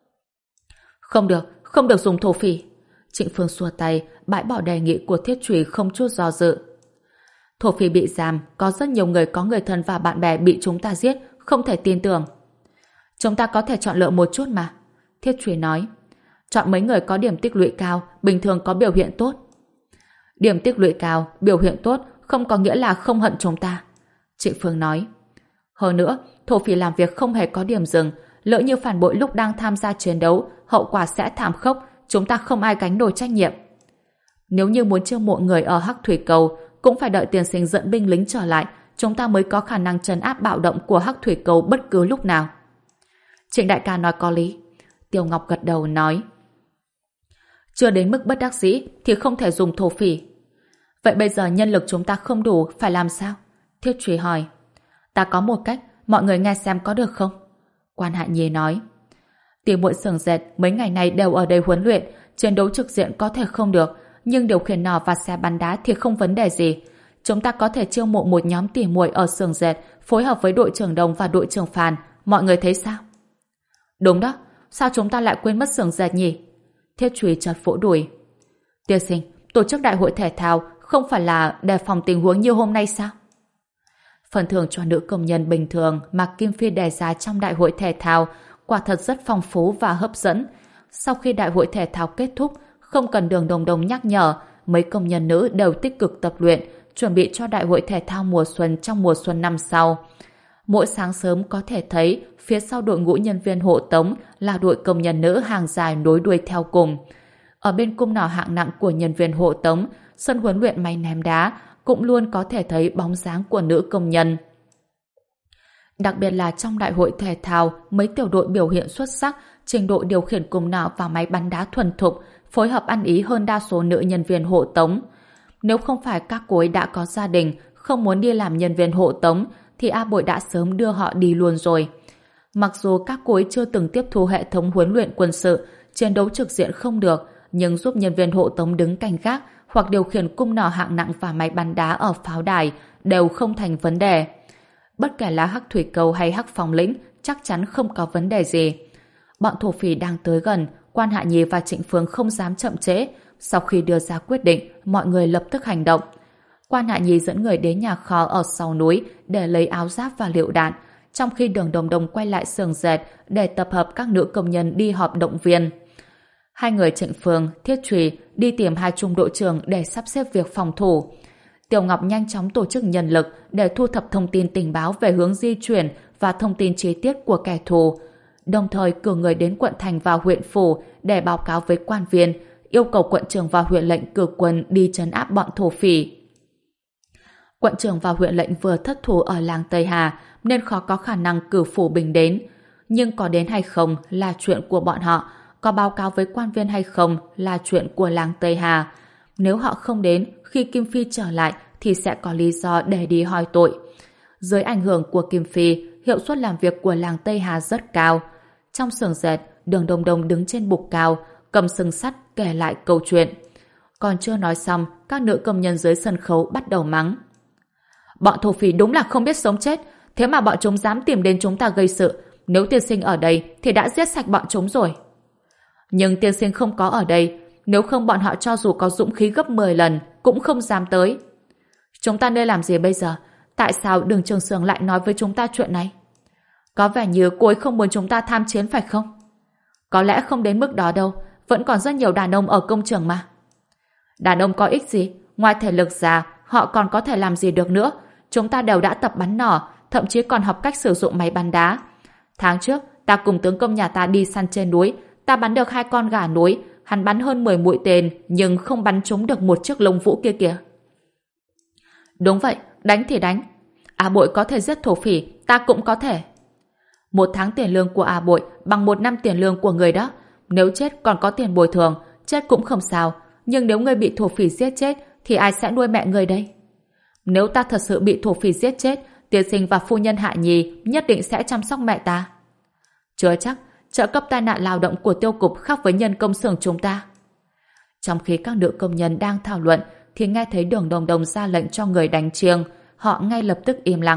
Không được, không được dùng thổ phỉ. Trịnh Phương xua tay, bãi bỏ đề nghị của Thiết Chủy không chút do dự. Thổ phỉ bị giam, có rất nhiều người có người thân và bạn bè bị chúng ta giết, không thể tin tưởng. Chúng ta có thể chọn lựa một chút mà. Thiết Chủy nói. Chọn mấy người có điểm tích lũy cao, bình thường có biểu hiện tốt. Điểm tích lũy cao, biểu hiện tốt, không có nghĩa là không hận chúng ta. Trịnh Phương nói. Hơn nữa, thổ phỉ làm việc không hề có điểm dừng, lỡ như phản bội lúc đang tham gia chiến đấu, hậu quả sẽ thảm khốc, chúng ta không ai gánh nổi trách nhiệm. Nếu như muốn chiêu mộ người ở Hắc Thủy Cầu, cũng phải đợi tiên sinh dẫn binh lính trở lại, chúng ta mới có khả năng trấn áp bạo động của Hắc Thủy Cầu bất cứ lúc nào. Trịnh đại ca nói có lý. Tiêu Ngọc gật đầu nói. Chưa đến mức bất đắc dĩ thì không thể dùng thổ phỉ. Vậy bây giờ nhân lực chúng ta không đủ, phải làm sao? Thiết Chủy hỏi. Ta có một cách, mọi người nghe xem có được không? Quan Hạ Nhi nói. Tiểu muội xưởng dệt mấy ngày này đều ở đây huấn luyện, chiến đấu trực diện có thể không được, nhưng điều khiển nỏ và xe bắn đá thì không vấn đề gì. Chúng ta có thể chiêu mộ một nhóm tỉ muội ở xưởng dệt, phối hợp với đội trưởng Đồng và đội trưởng Phàn, mọi người thấy sao? Đúng đó, sao chúng ta lại quên mất xưởng dệt nhỉ? Thiết Chủy chợt vỗ đùi. Tiên sinh, tổ chức đại hội thể thao không phải là đề phòng tình huống như hôm nay sao? Phần thưởng cho nữ công nhân bình thường mà Kim Phi đề ra trong đại hội thể thao quả thật rất phong phú và hấp dẫn. Sau khi đại hội thể thao kết thúc, không cần Đường Đồng Đồng nhắc nhở, mấy công nhân nữ đều tích cực tập luyện, chuẩn bị cho đại hội thể thao mùa xuân trong mùa xuân năm sau. Mỗi sáng sớm có thể thấy phía sau đội ngũ nhân viên hộ tống là đội công nhân nữ hàng dài nối đuôi theo cùng. Ở bên cung nỏ hạng nặng của nhân viên hộ tống, sân huấn luyện máy ném đá cũng luôn có thể thấy bóng dáng của nữ công nhân. Đặc biệt là trong đại hội thể thao, mấy tiểu đội biểu hiện xuất sắc, trình độ điều khiển cung nỏ và máy bắn đá thuần thục, phối hợp ăn ý hơn đa số nữ nhân viên hộ tống. Nếu không phải các cô ấy đã có gia đình, không muốn đi làm nhân viên hộ tống, thì A Bội đã sớm đưa họ đi luôn rồi. Mặc dù các cô ấy chưa từng tiếp thu hệ thống huấn luyện quân sự, chiến đấu trực diện không được, nhưng giúp nhân viên hộ tống đứng canh gác hoặc điều khiển cung nỏ hạng nặng và máy bắn đá ở pháo đài đều không thành vấn đề. Bất kể là Hắc Thủy Cầu hay Hắc Phong Lĩnh, chắc chắn không có vấn đề gì. Bọn thổ phỉ đang tới gần, Quan Hạ Nhi và Trịnh Phương không dám chậm trễ. Sau khi đưa ra quyết định, mọi người lập tức hành động. Quan Hạ Nhi dẫn người đến nhà kho ở sau núi để lấy áo giáp và liệu đạn. trong khi Đường Đồng Đồng quay lại xưởng dệt để tập hợp các nữ công nhân đi họp động viên. Hai người Trịnh Phương, Thiết Trùy đi tìm hai trung đội trưởng để sắp xếp việc phòng thủ. Tiểu Ngọc nhanh chóng tổ chức nhân lực để thu thập thông tin tình báo về hướng di chuyển và thông tin chi tiết của kẻ thù, đồng thời cử người đến quận thành và huyện phủ để báo cáo với quan viên, yêu cầu quận trưởng và huyện lệnh cử quân đi trấn áp bọn thổ phỉ. Quận trưởng và huyện lệnh vừa thất thủ ở làng Tây Hà nên khó có khả năng cử phủ binh đến, nhưng có đến hay không là chuyện của bọn họ, có báo cáo với quan viên hay không là chuyện của làng Tây Hà. Nếu họ không đến khi Kim Phi trở lại thì sẽ có lý do để đi hỏi tội. Dưới ảnh hưởng của Kim Phi, hiệu suất làm việc của làng Tây Hà rất cao. Trong xưởng dệt, Đường Đồng Đồng đứng trên bục cao, cầm sừng sắt kể lại câu chuyện. Còn chưa nói xong, các nữ công nhân dưới sân khấu bắt đầu mắng. Bọn thổ phỉ đúng là không biết sống chết, thế mà bọn chúng dám tìm đến chúng ta gây sự. Nếu tiên sinh ở đây thì đã giết sạch bọn chúng rồi. Nhưng tiên sinh không có ở đây, nếu không bọn họ cho dù có dũng khí gấp mười lần cũng không dám tới. Chúng ta nên làm gì bây giờ? Tại sao Đường Trường Sương lại nói với chúng ta chuyện này? Có vẻ như cô ấy không muốn chúng ta tham chiến phải không? Có lẽ không đến mức đó đâu, vẫn còn rất nhiều đàn ông ở công trường mà. Đàn ông có ích gì? Ngoài thể lực già, họ còn có thể làm gì được nữa? Chúng ta đều đã tập bắn nỏ, thậm chí còn học cách sử dụng máy bắn đá. Tháng trước, ta cùng tướng công nhà ta đi săn trên núi, ta bắn được hai con gà núi, hắn bắn hơn mười mũi tên, nhưng không bắn trúng được một chiếc lông vũ kia kìa. Đúng vậy, đánh thì đánh. A Bội có thể giết thổ phỉ, ta cũng có thể. Một tháng tiền lương của A Bội bằng một năm tiền lương của người đó. Nếu chết còn có tiền bồi thường, chết cũng không sao. Nhưng nếu người bị thổ phỉ giết chết, thì ai sẽ nuôi mẹ người đây? Nếu ta thật sự bị thổ phỉ giết chết, tiên sinh và phu nhân Hạ Nhi nhất định sẽ chăm sóc mẹ ta. Chưa chắc, trợ cấp tai nạn lao động của tiêu cục khác với nhân công xưởng chúng ta. Trong khi các nữ công nhân đang thảo luận, thì nghe thấy Đường Đồng Đồng ra lệnh cho người đánh chiêng, họ ngay lập tức im lặng.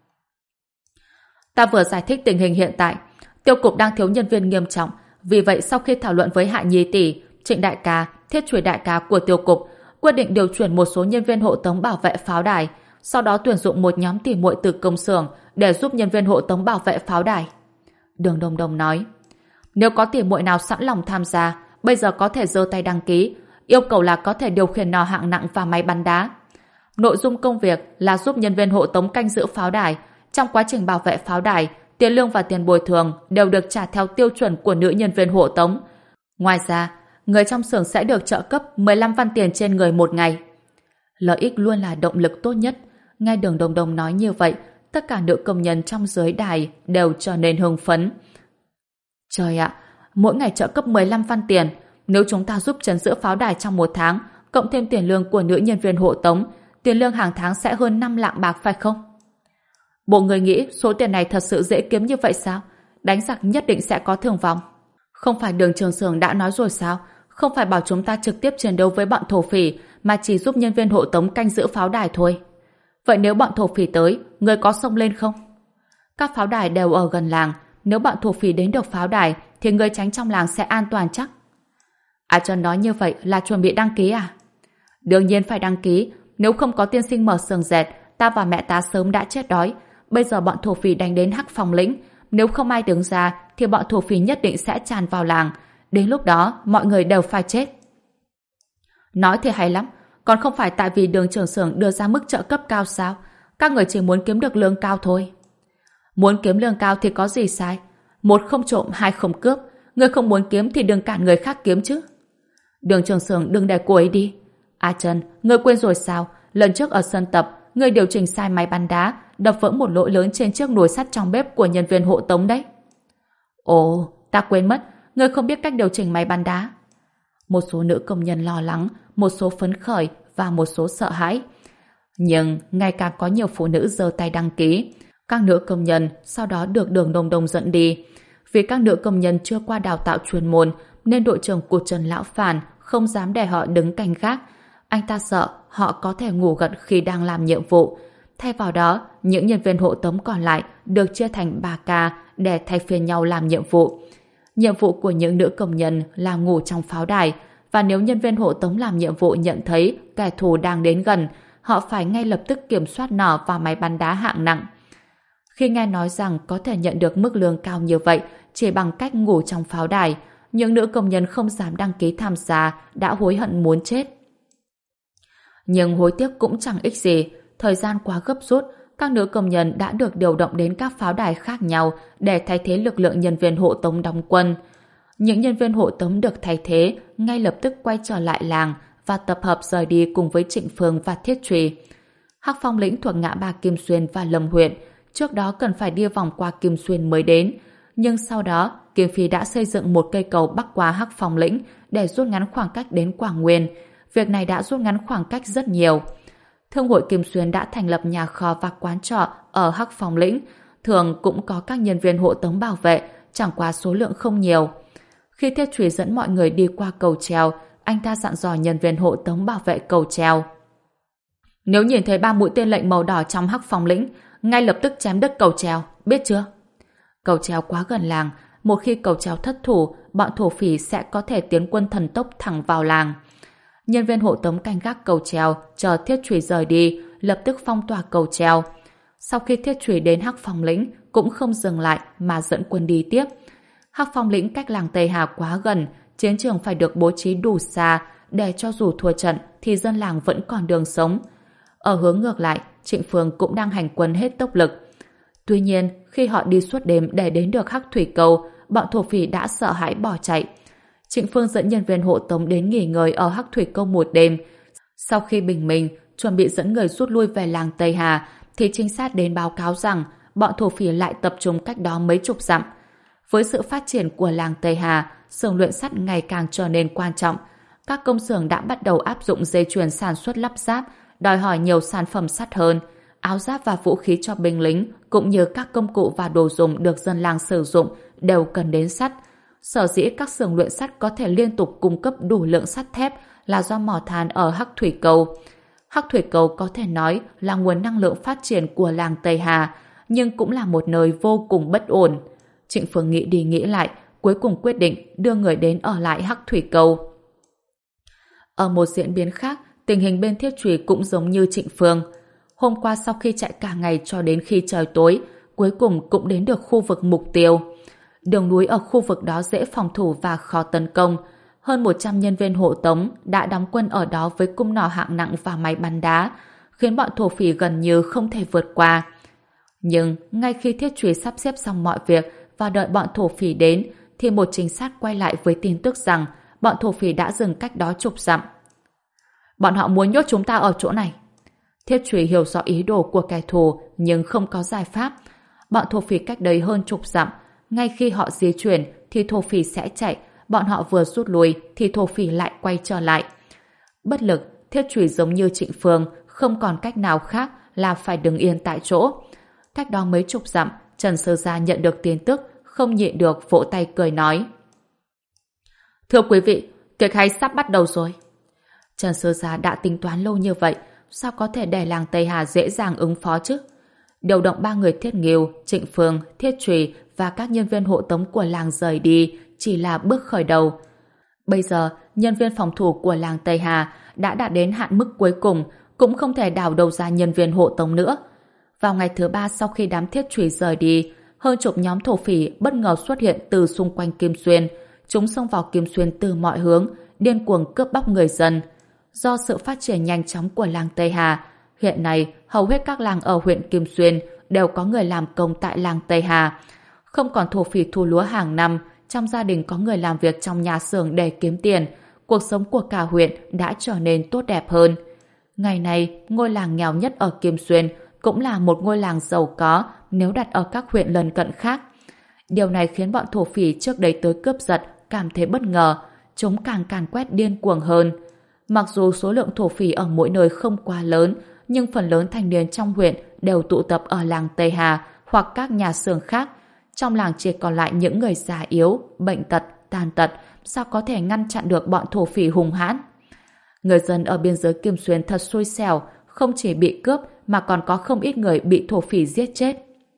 Ta vừa giải thích tình hình hiện tại, tiêu cục đang thiếu nhân viên nghiêm trọng, vì vậy sau khi thảo luận với Hạ Nhi tỷ, Trịnh đại ca, Thiết Chùy đại ca của tiêu cục quyết định điều chuyển một số nhân viên hộ tống bảo vệ pháo đài, sau đó tuyển dụng một nhóm tỉ muội từ công xưởng để giúp nhân viên hộ tống bảo vệ pháo đài. Đường Đồng Đồng nói, nếu có tỉ muội nào sẵn lòng tham gia, bây giờ có thể giơ tay đăng ký, yêu cầu là có thể điều khiển nỏ hạng nặng và máy bắn đá. Nội dung công việc là giúp nhân viên hộ tống canh giữ pháo đài. Trong quá trình bảo vệ pháo đài, tiền lương và tiền bồi thường đều được trả theo tiêu chuẩn của nữ nhân viên hộ tống. Ngoài ra, người trong xưởng sẽ được trợ cấp mười lăm văn tiền trên người một ngày. Lợi ích luôn là động lực tốt nhất. Nghe Đường Đồng Đồng nói như vậy, tất cả nữ công nhân trong dưới đài đều trở nên hưng phấn. Trời ạ, mỗi ngày trợ cấp mười lăm văn tiền. Nếu chúng ta giúp trấn giữ pháo đài trong một tháng, cộng thêm tiền lương của nữ nhân viên hộ tống, tiền lương hàng tháng sẽ hơn năm lạng bạc phải không? Bộ người nghĩ số tiền này thật sự dễ kiếm như vậy sao? Đánh giặc nhất định sẽ có thương vong. Không phải Đường Trường Sương đã nói rồi sao? Không phải bảo chúng ta trực tiếp chiến đấu với bọn thổ phỉ, mà chỉ giúp nhân viên hộ tống canh giữ pháo đài thôi. Vậy nếu bọn thổ phỉ tới, người có xông lên không? Các pháo đài đều ở gần làng, nếu bọn thổ phỉ đến được pháo đài thì người tránh trong làng sẽ an toàn chắc. A Trần nói như vậy là chuẩn bị đăng ký à? Đương nhiên phải đăng ký, nếu không có tiên sinh mở xưởng dệt, ta và mẹ ta sớm đã chết đói. Bây giờ bọn thổ phỉ đánh đến Hắc Phong lĩnh, nếu không ai đứng ra thì bọn thổ phỉ nhất định sẽ tràn vào làng. Đến lúc đó, mọi người đều phải chết. Nói thì hay lắm, còn không phải tại vì Đường Trường Sương đưa ra mức trợ cấp cao sao? Các người chỉ muốn kiếm được lương cao thôi. Muốn kiếm lương cao thì có gì sai? Một không trộm, hai không cướp. Người không muốn kiếm thì đừng cản người khác kiếm chứ. Đường Trường Sương đừng để cô ấy đi. A Trần, ngươi quên rồi sao? Lần trước ở sân tập, ngươi điều chỉnh sai máy bắn đá, đập vỡ một lỗ lớn trên chiếc nồi sắt trong bếp của nhân viên hộ tống đấy. Ồ, ta quên mất, ngươi không biết cách điều chỉnh máy bắn đá. Một số nữ công nhân lo lắng, một số phấn khởi và một số sợ hãi. Nhưng ngày càng có nhiều phụ nữ giơ tay đăng ký. Các nữ công nhân sau đó được Đường Đồng Đồng dẫn đi. Vì các nữ công nhân chưa qua đào tạo chuyên môn nên đội trưởng của Trần Lão Phàn không dám để họ đứng canh gác. Anh ta sợ họ có thể ngủ gật khi đang làm nhiệm vụ. Thay vào đó, những nhân viên hộ tống còn lại được chia thành ba ca để thay phiên nhau làm nhiệm vụ. Nhiệm vụ của những nữ công nhân là ngủ trong pháo đài, và nếu nhân viên hộ tống làm nhiệm vụ nhận thấy kẻ thù đang đến gần, họ phải ngay lập tức kiểm soát nỏ và máy bắn đá hạng nặng. Khi nghe nói rằng có thể nhận được mức lương cao như vậy chỉ bằng cách ngủ trong pháo đài, những nữ công nhân không dám đăng ký tham gia đã hối hận muốn chết. Nhưng hối tiếc cũng chẳng ích gì, thời gian quá gấp rút, các nữ công nhân đã được điều động đến các pháo đài khác nhau để thay thế lực lượng nhân viên hộ tống đóng quân. Những nhân viên hộ tống được thay thế ngay lập tức quay trở lại làng và tập hợp rời đi cùng với Trịnh Phương và Thiết Trùy. Hắc Phong lĩnh thuộc ngã ba Kim Xuyên và Lâm huyện, trước đó cần phải đi vòng qua Kim Xuyên mới đến, nhưng sau đó Kim Phi đã xây dựng một cây cầu bắc qua Hắc Phong lĩnh để rút ngắn khoảng cách đến Quảng Nguyên. Việc này đã rút ngắn khoảng cách rất nhiều. Thương hội Kim Xuyên đã thành lập nhà kho và quán trọ ở Hắc Phong lĩnh, thường cũng có các nhân viên hộ tống bảo vệ, chẳng qua số lượng không nhiều. Khi Thiết Trùy dẫn mọi người đi qua cầu treo, anh ta dặn dò nhân viên hộ tống bảo vệ cầu treo: nếu nhìn thấy ba mũi tên lệnh màu đỏ trong Hắc Phong lĩnh, ngay lập tức chém đứt cầu treo, biết chưa? Cầu treo quá gần làng, một khi cầu treo thất thủ, bọn thổ phỉ sẽ có thể tiến quân thần tốc thẳng vào làng. Nhân viên hộ tống canh gác cầu treo chờ Thiết Trùy rời đi, lập tức phong tỏa cầu treo. Sau khi Thiết Trùy đến Hắc Phong lĩnh, cũng không dừng lại mà dẫn quân đi tiếp. Hắc Phong lĩnh cách làng Tây Hà quá gần, chiến trường phải được bố trí đủ xa để cho dù thua trận thì dân làng vẫn còn đường sống. Ở hướng ngược lại, Trịnh Phương cũng đang hành quân hết tốc lực. Tuy nhiên, khi họ đi suốt đêm để đến được Hắc Thủy Cầu, bọn thổ phỉ đã sợ hãi bỏ chạy. Trịnh Phương dẫn nhân viên hộ tống đến nghỉ ngơi ở Hắc Thủy Cầu một đêm. Sau khi bình minh, chuẩn bị dẫn người rút lui về làng Tây Hà, thì trinh sát đến báo cáo rằng bọn thổ phỉ lại tập trung cách đó mấy chục dặm. Với sự phát triển của làng Tây Hà, xưởng luyện sắt ngày càng trở nên quan trọng. Các công xưởng đã bắt đầu áp dụng dây chuyền sản xuất lắp ráp, đòi hỏi nhiều sản phẩm sắt hơn. Áo giáp và vũ khí cho binh lính, cũng như các công cụ và đồ dùng được dân làng sử dụng đều cần đến sắt. Sở dĩ các xưởng luyện sắt có thể liên tục cung cấp đủ lượng sắt thép là do mỏ than ở Hắc Thủy Cầu. Hắc Thủy Cầu có thể nói là nguồn năng lượng phát triển của làng Tây Hà, nhưng cũng là một nơi vô cùng bất ổn. Trịnh Phương nghĩ đi nghĩ lại, cuối cùng quyết định đưa người đến ở lại Hắc Thủy Cầu. Ở một diễn biến khác, tình hình bên Thiết Trùy cũng giống như Trịnh Phương. Hôm qua sau khi chạy cả ngày cho đến khi trời tối, cuối cùng cũng đến được khu vực mục tiêu. Đường núi ở khu vực đó dễ phòng thủ và khó tấn công. Hơn một trăm nhân viên hộ tống đã đóng quân ở đó với cung nỏ hạng nặng và máy bắn đá, khiến bọn thổ phỉ gần như không thể vượt qua. Nhưng ngay khi Thiết Trùy sắp xếp xong mọi việc và đợi bọn thổ phỉ đến, thì một trinh sát quay lại với tin tức rằng bọn thổ phỉ đã dừng cách đó chục dặm. Bọn họ muốn nhốt chúng ta ở chỗ này. Thiết Trùy hiểu rõ ý đồ của kẻ thù nhưng không có giải pháp. Bọn thổ phỉ cách đây hơn chục dặm, ngay khi họ di chuyển thì thổ phỉ sẽ chạy, bọn họ vừa rút lui thì thổ phỉ lại quay trở lại. Bất lực, Thiết Trùy giống như Trịnh Phương, không còn cách nào khác là phải đứng yên tại chỗ. Cách đó mấy chục dặm, Trần Sơ Gia nhận được tin tức, không nhịn được vỗ tay cười nói: thưa quý vị, kịch hay sắp bắt đầu rồi. Trần Sơ Gia đã tính toán lâu như vậy, sao có thể để làng Tây Hà dễ dàng ứng phó chứ? Điều động ba người Thiết Nghiêu, Trịnh Phương, Thiết Trùy và các nhân viên hộ tống của làng rời đi chỉ là bước khởi đầu. Bây giờ, nhân viên phòng thủ của làng Tây Hà đã đạt đến hạn mức cuối cùng, cũng không thể đào đầu ra nhân viên hộ tống nữa. Vào ngày thứ ba sau khi đám Thiết Trùy rời đi, hơn chục nhóm thổ phỉ bất ngờ xuất hiện từ xung quanh Kim Xuyên. Chúng xông vào Kim Xuyên từ mọi hướng, điên cuồng cướp bóc người dân. Do sự phát triển nhanh chóng của làng Tây Hà, hiện nay hầu hết các làng ở huyện Kim Xuyên đều có người làm công tại làng Tây Hà. Không còn thổ phỉ thu lúa hàng năm, trong gia đình có người làm việc trong nhà xưởng để kiếm tiền, cuộc sống của cả huyện đã trở nên tốt đẹp hơn. Ngày nay, ngôi làng nghèo nhất ở Kim Xuyên cũng là một ngôi làng giàu có nếu đặt ở các huyện lân cận khác. Điều này khiến bọn thổ phỉ trước đây tới cướp giật cảm thấy bất ngờ, chúng càng càn quét điên cuồng hơn. Mặc dù số lượng thổ phỉ ở mỗi nơi không quá lớn, nhưng phần lớn thanh niên trong huyện đều tụ tập ở làng Tây Hà hoặc các nhà xưởng khác. Trong làng chỉ còn lại những người già yếu, bệnh tật, tàn tật, sao có thể ngăn chặn được bọn thổ phỉ hung hãn. Người dân ở biên giới Kim Xuyên thật xui xẻo, không chỉ bị cướp mà còn có không ít người bị thổ phỉ giết chết.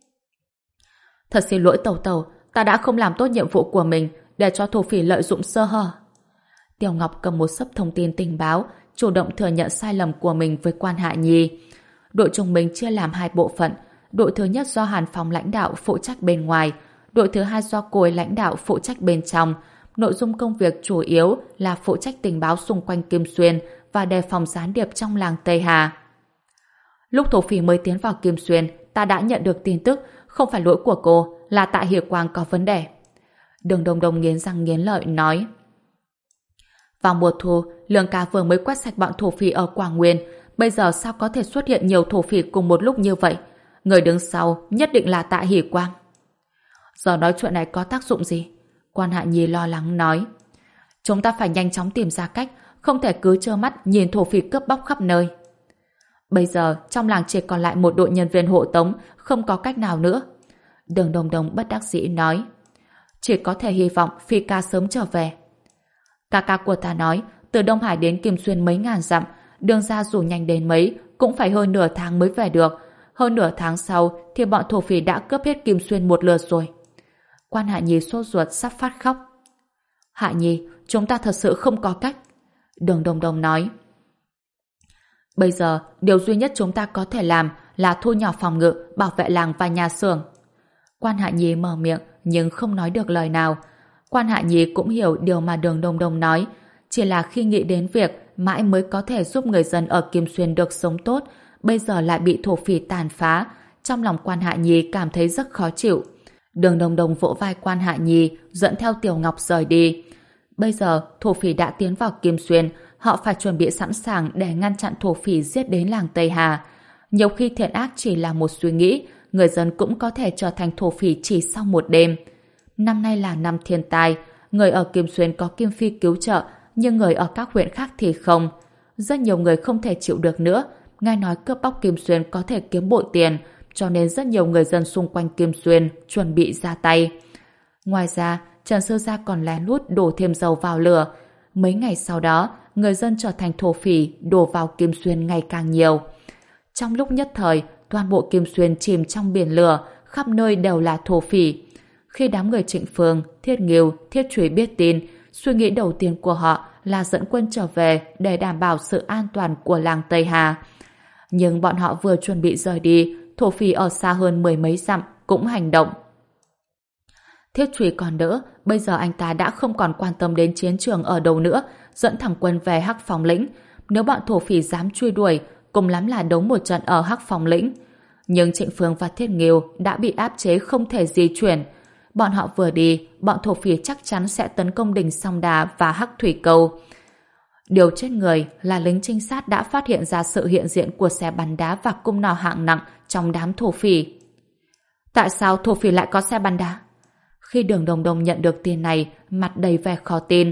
Thật xin lỗi Tẩu Tẩu, ta đã không làm tốt nhiệm vụ của mình để cho thổ phỉ lợi dụng sơ hở. Tiểu Ngọc cầm một xấp thông tin tình báo, chủ động thừa nhận sai lầm của mình với Quan Hạ Nhi. Đội chúng mình chia làm hai bộ phận, đội thứ nhất do Hàn Phong lãnh đạo phụ trách bên ngoài, đội thứ hai do cô ấy lãnh đạo phụ trách bên trong. Nội dung công việc chủ yếu là phụ trách tình báo xung quanh Kim Xuyên và đề phòng gián điệp trong làng Tây Hà. Lúc thổ phỉ mới tiến vào Kim Xuyên, ta đã nhận được tin tức, không phải lỗi của cô, là tại Hiệp Quang có vấn đề. Đường Đông Đông nghiến răng nghiến lợi nói. Vào mùa thu, Lương ca vừa mới quét sạch bọn thổ phỉ ở Quảng Nguyên, bây giờ sao có thể xuất hiện nhiều thổ phỉ cùng một lúc như vậy? Người đứng sau nhất định là Tạ Hỷ Quang. Giờ nói chuyện này có tác dụng gì? Quan Hạ Nhi lo lắng nói. Chúng ta phải nhanh chóng tìm ra cách, không thể cứ trơ mắt nhìn thổ phỉ cướp bóc khắp nơi. Bây giờ trong làng chỉ còn lại một đội nhân viên hộ tống, không có cách nào nữa. Đường Đông Đông bất đắc dĩ nói. Chỉ có thể hy vọng Phi ca sớm trở về. Ca ca của ta nói, từ Đông Hải đến Kim Xuyên mấy ngàn dặm, đường ra dù nhanh đến mấy, cũng phải hơn nửa tháng mới về được. Hơn nửa tháng sau thì bọn thổ phỉ đã cướp hết Kim Xuyên một lượt rồi. Quan Hạ Nhi sốt ruột sắp phát khóc. Hạ Nhi, chúng ta thật sự không có cách. Đường Đông Đông nói. Bây giờ, điều duy nhất chúng ta có thể làm là thu nhỏ phòng ngự, bảo vệ làng và nhà xưởng. Quan Hạ Nhi mở miệng nhưng không nói được lời nào. Quan Hạ Nhi cũng hiểu điều mà Đường Đông Đông nói, chỉ là khi nghĩ đến việc mãi mới có thể giúp người dân ở Kim Xuyên được sống tốt, bây giờ lại bị thổ phỉ tàn phá, trong lòng Quan Hạ Nhi cảm thấy rất khó chịu. Đường Đông Đông vỗ vai Quan Hạ Nhi, dẫn theo Tiểu Ngọc rời đi. Bây giờ, thổ phỉ đã tiến vào Kim Xuyên, họ phải chuẩn bị sẵn sàng để ngăn chặn thổ phỉ giết đến làng Tây Hà. Nhiều khi thiện ác chỉ là một suy nghĩ, người dân cũng có thể trở thành thổ phỉ chỉ sau một đêm. Năm nay là năm thiên tai, người ở Kim Xuyên có Kim Phi cứu trợ, nhưng người ở các huyện khác thì không. Rất nhiều người không thể chịu được nữa, nghe nói cướp bóc Kim Xuyên có thể kiếm bội tiền, cho nên rất nhiều người dân xung quanh Kim Xuyên chuẩn bị ra tay. Ngoài ra, Trần Sư Gia còn lén lút đổ thêm dầu vào lửa. Mấy ngày sau đó, người dân trở thành thổ phỉ đổ vào Kim Xuyên ngày càng nhiều. Trong lúc nhất thời, toàn bộ Kim Xuyên chìm trong biển lửa, khắp nơi đều là thổ phỉ. Khi đám người Trịnh Phương, Thiết Nghiêu, Thiết Trùy biết tin, suy nghĩ đầu tiên của họ là dẫn quân trở về để đảm bảo sự an toàn của làng Tây Hà. Nhưng bọn họ vừa chuẩn bị rời đi, thổ phỉ ở xa hơn mười mấy dặm cũng hành động. Thiết Trùy còn đỡ, bây giờ anh ta đã không còn quan tâm đến chiến trường ở đâu nữa, dẫn thẳng quân về Hắc Phong lĩnh. Nếu bọn thổ phỉ dám truy đuổi, cùng lắm là đấu một trận ở Hắc Phong lĩnh. Nhưng Trịnh Phương và Thiết Nghiêu đã bị áp chế không thể di chuyển. Bọn họ vừa đi, bọn thổ phỉ chắc chắn sẽ tấn công đỉnh Song Đà và Hắc Thủy Cầu. Điều chết người là lính trinh sát đã phát hiện ra sự hiện diện của xe bắn đá và cung nỏ hạng nặng trong đám thổ phỉ. Tại sao thổ phỉ lại có xe bắn đá? Khi Đường Đông Đông nhận được tin này, mặt đầy vẻ khó tin.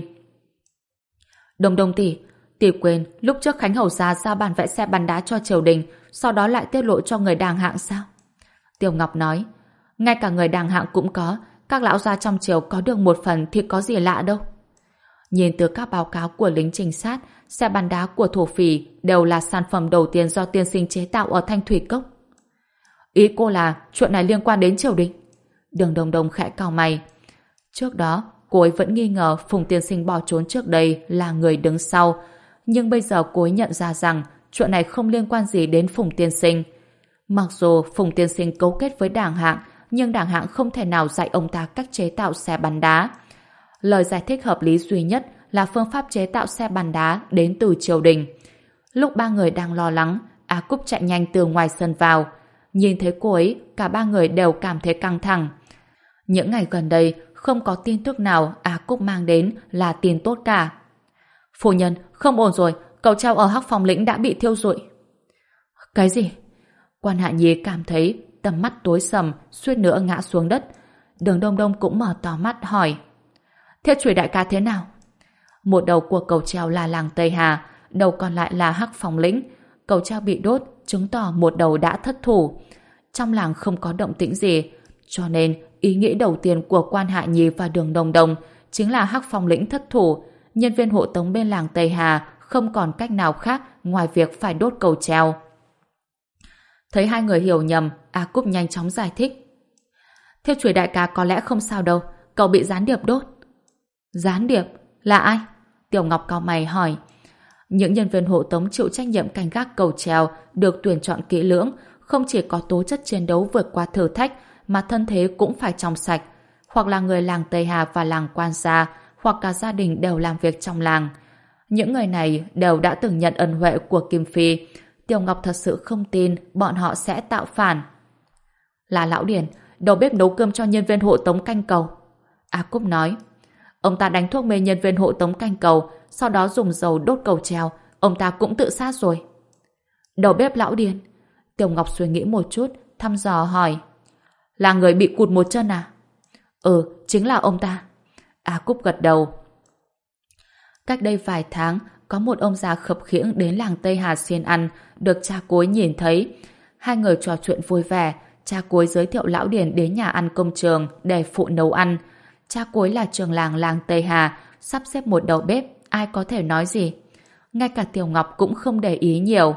Đông Đông tỷ, tỷ quên lúc trước Khánh Hầu gia giao bản vẽ xe bắn đá cho triều đình, sau đó lại tiết lộ cho người đàng hạng sao? Tiểu Ngọc nói, ngay cả người đàng hạng cũng có, các lão gia trong triều có được một phần thì có gì lạ đâu. Nhìn từ các báo cáo của lính trinh sát, xe bắn đá của thổ phỉ đều là sản phẩm đầu tiên do tiên sinh chế tạo ở Thanh Thủy Cốc. Ý cô là chuyện này liên quan đến triều đình? Đường Đông Đông khẽ cau mày. Trước đó, cô ấy vẫn nghi ngờ Phùng tiên sinh bỏ trốn trước đây là người đứng sau, nhưng bây giờ cô ấy nhận ra rằng chuyện này không liên quan gì đến Phùng tiên sinh. Mặc dù Phùng tiên sinh cấu kết với Đảng Hạng, nhưng Đảng Hạng không thể nào dạy ông ta cách chế tạo xe bắn đá. Lời giải thích hợp lý duy nhất là phương pháp chế tạo xe bắn đá đến từ triều đình. Lúc ba người đang lo lắng, Á Cúc chạy nhanh từ ngoài sân vào. Nhìn thấy cô ấy, cả ba người đều cảm thấy căng thẳng. Những ngày gần đây, không có tin tức nào Á Cúc mang đến là tin tốt cả. Phu nhân, không ổn rồi, cầu treo ở Hắc Phong lĩnh đã bị thiêu rụi. Cái gì? Quan Hạ Nhi cảm thấy tầm mắt tối sầm, suýt nữa ngã xuống đất. Đường Đông Đông cũng mở to mắt hỏi. Thiết Trùy đại ca thế nào? Một đầu của cầu treo là làng Tây Hà, đầu còn lại là Hắc Phong lĩnh. Cầu treo bị đốt, chứng tỏ một đầu đã thất thủ. Trong làng không có động tĩnh gì, cho nên ý nghĩ đầu tiên của Quan Hạ Nhi và Đường Đông Đông chính là Hắc Phong lĩnh thất thủ. Nhân viên hộ tống bên làng Tây Hà không còn cách nào khác ngoài việc phải đốt cầu treo. Thấy hai người hiểu nhầm, A Cúc nhanh chóng giải thích. Thiết Trùy đại ca có lẽ không sao đâu, cậu bị gián điệp đốt. Gián điệp? Là ai? Tiểu Ngọc cau mày hỏi. Những nhân viên hộ tống chịu trách nhiệm canh gác cầu treo được tuyển chọn kỹ lưỡng, không chỉ có tố chất chiến đấu vượt qua thử thách mà thân thế cũng phải trong sạch. Hoặc là người làng Tây Hà và làng Quan Gia, hoặc cả gia đình đều làm việc trong làng. Những người này đều đã từng nhận ân huệ của Kim Phi. Tiểu Ngọc thật sự không tin bọn họ sẽ tạo phản. Là Lão Điền, đầu bếp nấu cơm cho nhân viên hộ tống canh cầu. A Cúc nói, ông ta đánh thuốc mê nhân viên hộ tống canh cầu, sau đó dùng dầu đốt cầu treo, ông ta cũng tự sát rồi. Đầu bếp Lão Điền. Tiểu Ngọc suy nghĩ một chút, thăm dò hỏi, là người bị cụt một chân à? Ừ, chính là ông ta. A Cúc gật đầu. Cách đây vài tháng, có một ông già khập khiễng đến làng Tây Hà xin ăn, được cha cối nhìn thấy. Hai người trò chuyện vui vẻ, cha cối giới thiệu Lão Điền đến nhà ăn công trường để phụ nấu ăn. Cha cối là trường làng làng Tây Hà, sắp xếp một đầu bếp, ai có thể nói gì. Ngay cả Tiểu Ngọc cũng không để ý nhiều.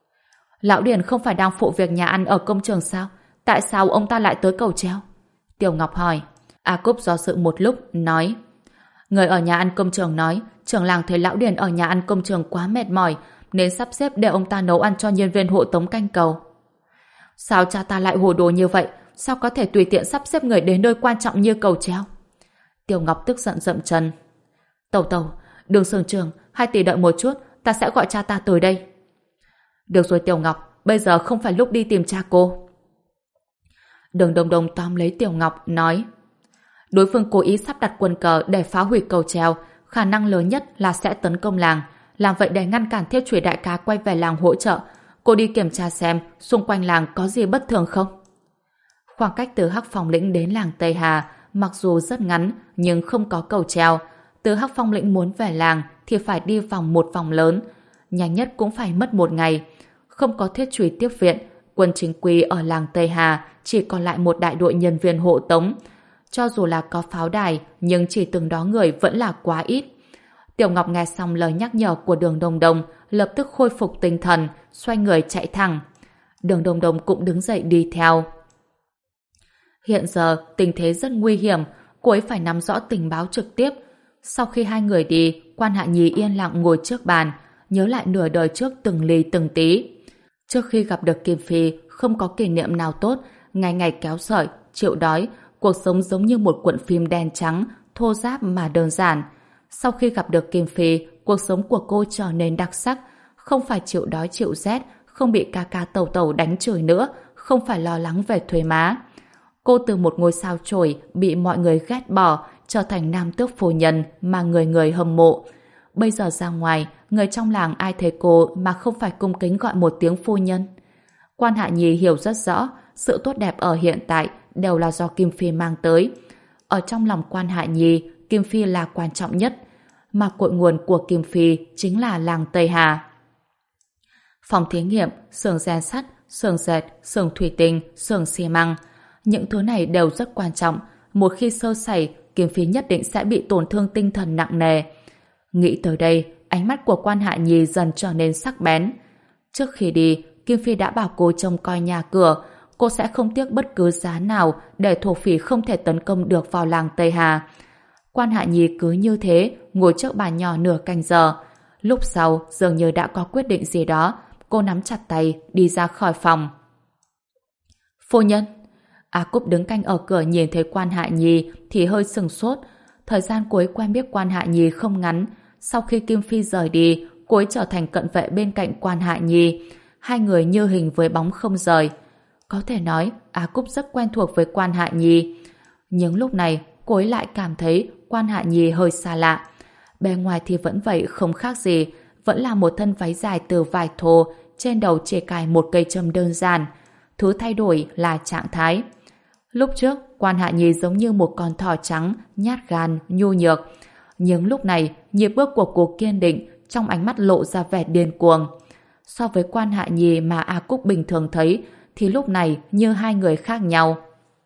Lão Điền không phải đang phụ việc nhà ăn ở công trường sao? Tại sao ông ta lại tới cầu treo? Tiểu Ngọc hỏi. A Cúc do dự một lúc, nói, người ở nhà ăn công trường nói trưởng làng thấy Lão Điền ở nhà ăn công trường quá mệt mỏi nên sắp xếp để ông ta nấu ăn cho nhân viên hộ tống canh cầu. Sao cha ta lại hồ đồ như vậy? Sao có thể tùy tiện sắp xếp người đến nơi quan trọng như cầu treo? Tiểu Ngọc tức giận dậm chân. Tẩu tẩu, Đường Sưởng Trường, hai tỷ đợi một chút, ta sẽ gọi cha ta tới đây. Được rồi Tiểu Ngọc, bây giờ không phải lúc đi tìm cha cô. Đường Đông Đông tóm lấy Tiểu Ngọc, nói, đối phương cố ý sắp đặt quân cờ để phá hủy cầu treo, khả năng lớn nhất là sẽ tấn công làng, làm vậy để ngăn cản Thiết Chủy đại ca quay về làng hỗ trợ. Cô đi kiểm tra xem xung quanh làng có gì bất thường không. Khoảng cách từ Hắc Phong Lĩnh đến làng Tây Hà mặc dù rất ngắn nhưng không có cầu treo. Từ Hắc Phong Lĩnh muốn về làng thì phải đi vòng một vòng lớn, nhanh nhất cũng phải mất một ngày. Không có Thiết Chủy tiếp viện, quân chính quy ở làng Tây Hà chỉ còn lại một đại đội nhân viên hộ tống. Cho dù là có pháo đài nhưng chỉ từng đó người vẫn là quá ít. Tiểu Ngọc nghe xong lời nhắc nhở của Đường Đông Đông, lập tức khôi phục tinh thần, xoay người chạy thẳng. Đường Đông Đông cũng đứng dậy đi theo. Hiện giờ tình thế rất nguy hiểm, cô ấy phải nắm rõ tình báo trực tiếp. Sau khi hai người đi, Quan Hạ Nhi yên lặng ngồi trước bàn, nhớ lại nửa đời trước từng ly từng tí. Trước khi gặp được Kim Phi, không có kỷ niệm nào tốt, ngày ngày kéo sợi, chịu đói, cuộc sống giống như một cuộn phim đen trắng, thô ráp mà đơn giản. Sau khi gặp được Kim Phi, cuộc sống của cô trở nên đặc sắc, không phải chịu đói chịu rét, không bị ca ca tẩu tẩu đánh chửi nữa, không phải lo lắng về thuế má. Cô từ một ngôi sao chổi bị mọi người ghét bỏ, trở thành nam tước phu nhân mà người người hâm mộ. Bây giờ ra ngoài, người trong làng ai thấy cô mà không phải cung kính gọi một tiếng phu nhân. Quan Hạ Nhi hiểu rất rõ, sự tốt đẹp ở hiện tại đều là do Kim Phi mang tới. Ở trong lòng Quan Hạ Nhi, Kim Phi là quan trọng nhất, mà cội nguồn của Kim Phi chính là làng Tây Hà. Phòng thí nghiệm, xưởng rèn sắt, xưởng dệt, xưởng thủy tinh, xưởng xi măng, những thứ này đều rất quan trọng. Một khi sơ sẩy, Kim Phi nhất định sẽ bị tổn thương tinh thần nặng nề. Nghĩ tới đây, ánh mắt của Quan Hạ Nhi dần trở nên sắc bén. Trước khi đi, Kim Phi đã bảo cô trông coi nhà cửa. Cô sẽ không tiếc bất cứ giá nào để thổ phỉ không thể tấn công được vào làng Tây Hà. Quan Hạ Nhi cứ như thế, ngồi trước bàn nhỏ nửa canh giờ. Lúc sau, dường như đã có quyết định gì đó, cô nắm chặt tay, đi ra khỏi phòng. Phu nhân! A Cúc đứng canh ở cửa nhìn thấy Quan Hạ Nhi thì hơi sừng sốt. Thời gian cô ấy quen biết Quan Hạ Nhi không ngắn. Sau khi Kim Phi rời đi, cô ấy trở thành cận vệ bên cạnh Quan Hạ Nhi. Hai người như hình với bóng không rời. Có thể nói, A Cúc rất quen thuộc với Quan Hạ Nhi. Nhưng lúc này, cô ấy lại cảm thấy Quan Hạ Nhi hơi xa lạ. Bề ngoài thì vẫn vậy, không khác gì. Vẫn là một thân váy dài từ vải thô, trên đầu chỉ cài một cây châm đơn giản. Thứ thay đổi là trạng thái. Lúc trước, Quan Hạ Nhi giống như một con thỏ trắng, nhát gan, nhu nhược. Nhưng lúc này, nhịp bước của cô kiên định, trong ánh mắt lộ ra vẻ điên cuồng. So với Quan Hạ Nhi mà A Cúc bình thường thấy, thì lúc này như hai người khác nhau.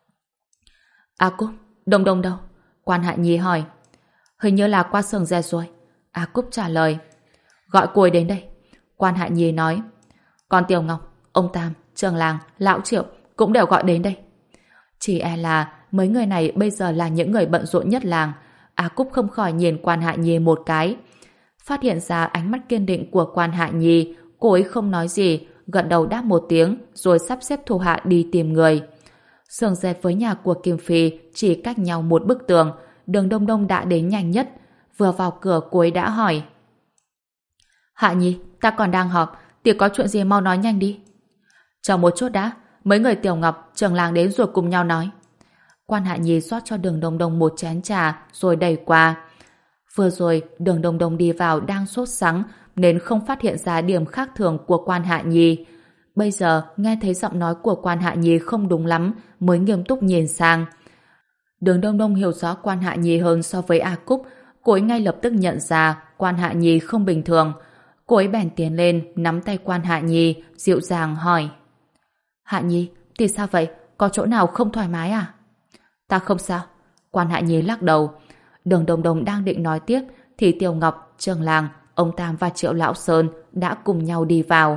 A Cúc, Đông Đông đâu? Quan Hạ Nhi hỏi. Hình như là qua xưởng dệt rồi. A Cúc trả lời. Gọi cô ấy đến đây. Quan Hạ Nhi nói. Còn Tiểu Ngọc, ông Tam, Trường Làng, Lão Triệu cũng đều gọi đến đây. Chỉ e là mấy người này bây giờ là những người bận rộn nhất làng. A Cúc không khỏi nhìn Quan Hạ Nhi một cái. Phát hiện ra ánh mắt kiên định của Quan Hạ Nhi, cô ấy không nói gì, gật đầu đáp một tiếng rồi sắp xếp thủ hạ đi tìm người. Xưởng dệt với nhà của Kim Phi chỉ cách nhau một bức tường. Đường Đông Đông đã đến nhanh nhất. Vừa vào cửa cô ấy đã hỏi: Hạ Nhi, ta còn đang họp, thì có chuyện gì mau nói nhanh đi. Chờ một chút đã, mấy người Tiểu Ngọc, Trường Làng đến rồi cùng nhau nói. Quan Hạ Nhi rót cho Đường Đông Đông một chén trà rồi đẩy qua. Vừa rồi Đường Đông Đông đi vào đang sốt sắng nên không phát hiện ra điểm khác thường của Quan Hạ Nhi. Bây giờ nghe thấy giọng nói của Quan Hạ Nhi không đúng lắm mới nghiêm túc nhìn sang. Đường Đông Đông hiểu rõ Quan Hạ Nhi hơn so với A Cúc. Cô ấy ngay lập tức nhận ra Quan Hạ Nhi không bình thường. Cô ấy bèn tiến lên nắm tay Quan Hạ Nhi dịu dàng hỏi: Hạ Nhi, thì sao vậy? Có chỗ nào không thoải mái à? Ta không sao. Quan Hạ Nhi lắc đầu. Đường Đông Đông đang định nói tiếp thì Tiểu Ngọc, Trường Làng, ông Tam và Triệu Lão Sơn đã cùng nhau đi vào.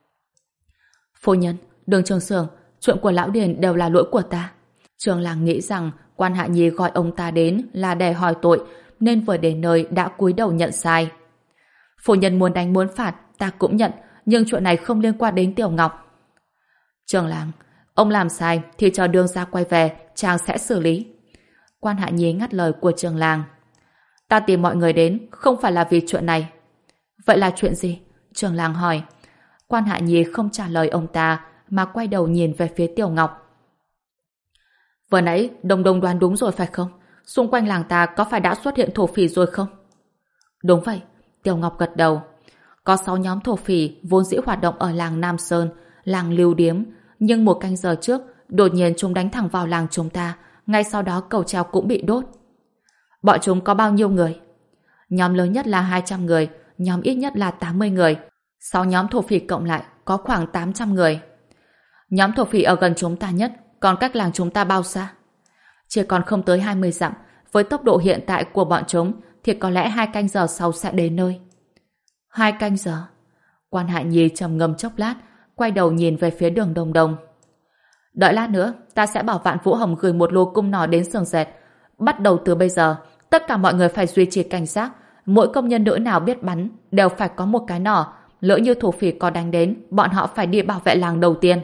Phu nhân, Đường Trường Xưởng, chuyện của Lão Điền đều là lỗi của ta. Trường Làng nghĩ rằng Quan Hạ Nhi gọi ông ta đến là để hỏi tội nên vừa đến nơi đã cúi đầu nhận sai. Phu nhân muốn đánh muốn phạt ta cũng nhận, nhưng chuyện này không liên quan đến Tiểu Ngọc. Trường Làng, ông làm sai thì chờ Đường gia quay về chàng sẽ xử lý. Quan Hạ Nhi ngắt lời của Trường Làng. Ta tìm mọi người đến không phải là vì chuyện này. Vậy là chuyện gì? Trường Làng hỏi. Quan Hạ Nhi không trả lời ông ta mà quay đầu nhìn về phía Tiểu Ngọc. Vừa nãy Đông Đông đoán đúng rồi phải không? Xung quanh làng ta có phải đã xuất hiện thổ phỉ rồi không? Đúng vậy. Tiểu Ngọc gật đầu. Có sáu nhóm thổ phỉ vốn dĩ hoạt động ở làng Nam Sơn, làng Lưu Điếm, nhưng một canh giờ trước đột nhiên chúng đánh thẳng vào làng chúng ta, ngay sau đó cầu treo cũng bị đốt. Bọn chúng có bao nhiêu người? Nhóm lớn nhất là hai trăm người, nhóm ít nhất là tám mươi người. Sáu nhóm thổ phỉ cộng lại có khoảng tám trăm người. Nhóm thổ phỉ ở gần chúng ta nhất, còn cách làng chúng ta bao xa? Chỉ còn không tới hai mươi dặm. Với tốc độ hiện tại của bọn chúng thì có lẽ hai canh giờ sau sẽ đến nơi. Hai canh giờ? Quan Hạ Nhi trầm ngâm chốc lát, quay đầu nhìn về phía Đường Đông Đông. Đợi lát nữa, ta sẽ bảo Vạn Vũ Hồng gửi một lô cung nỏ đến xưởng dệt. Bắt đầu từ bây giờ, tất cả mọi người phải duy trì cảnh giác. Mỗi công nhân nữ nào biết bắn đều phải có một cái nỏ. Lỡ như thổ phỉ có đánh đến, bọn họ phải đi bảo vệ làng đầu tiên.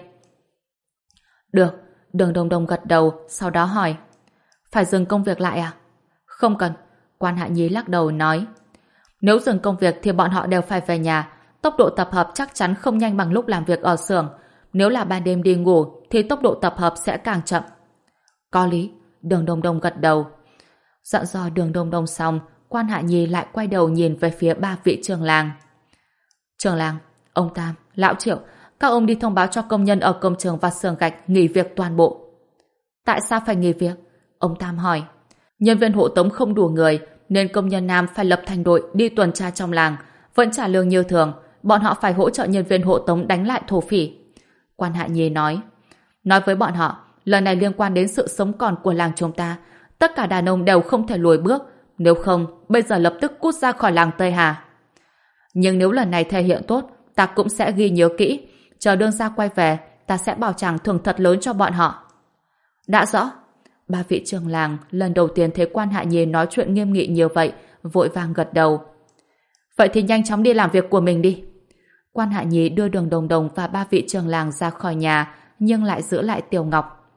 Được. Đường Đông Đông gật đầu, sau đó hỏi. Phải dừng công việc lại à? Không cần. Quan Hạ Nhi lắc đầu nói. Nếu dừng công việc thì bọn họ đều phải về nhà. Tốc độ tập hợp chắc chắn không nhanh bằng lúc làm việc ở xưởng. Nếu là ban đêm đi ngủ thì tốc độ tập hợp sẽ càng chậm. Có lý. Đường Đông Đông gật đầu. Dặn dò Đường Đông Đông xong, Quan Hạ Nhi lại quay đầu nhìn về phía ba vị trường làng. Trường làng, ông Tam, Lão Triệu, các ông đi thông báo cho công nhân ở công trường và xưởng gạch nghỉ việc toàn bộ. Tại sao phải nghỉ việc? Ông Tam hỏi. Nhân viên hộ tống không đủ người nên công nhân nam phải lập thành đội đi tuần tra trong làng, vẫn trả lương như thường. Bọn họ phải hỗ trợ nhân viên hộ tống đánh lại thổ phỉ. Quan Hạ Nhi nói. Nói với bọn họ, lần này liên quan đến sự sống còn của làng chúng ta. Tất cả đàn ông đều không thể lùi bước. Nếu không, bây giờ lập tức cút ra khỏi làng Tây Hà. Nhưng nếu lần này thể hiện tốt, ta cũng sẽ ghi nhớ kỹ. Chờ Đường gia quay về, ta sẽ bảo chàng thưởng thật lớn cho bọn họ. Đã rõ. Ba vị trường làng lần đầu tiên thấy Quan Hạ Nhi nói chuyện nghiêm nghị như vậy, vội vàng gật đầu. Vậy thì nhanh chóng đi làm việc của mình đi. Quan Hạ Nhi đưa Đường Đông Đông và ba vị trường làng ra khỏi nhà, nhưng lại giữ lại Tiểu Ngọc.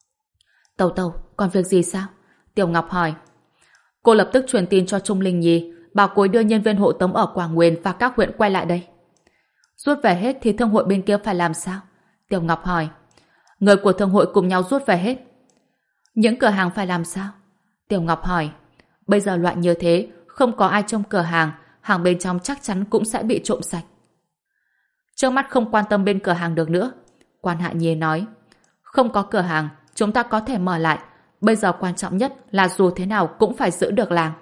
Tâu Tâu, còn việc gì sao? Tiểu Ngọc hỏi. Cô lập tức truyền tin cho Trung Linh Nhi, bảo cô ấy đưa nhân viên hộ tống ở Quảng Nguyên và các huyện quay lại đây. Rút về hết thì thương hội bên kia phải làm sao? Tiểu Ngọc hỏi. Người của thương hội cùng nhau rút về hết. Những cửa hàng phải làm sao? Tiểu Ngọc hỏi. Bây giờ loạn như thế, không có ai trong cửa hàng, hàng bên trong chắc chắn cũng sẽ bị trộm sạch. Trước mắt không quan tâm bên cửa hàng được nữa. Quan Hạ Nhi nói. Không có cửa hàng, chúng ta có thể mở lại. Bây giờ quan trọng nhất là dù thế nào cũng phải giữ được làng.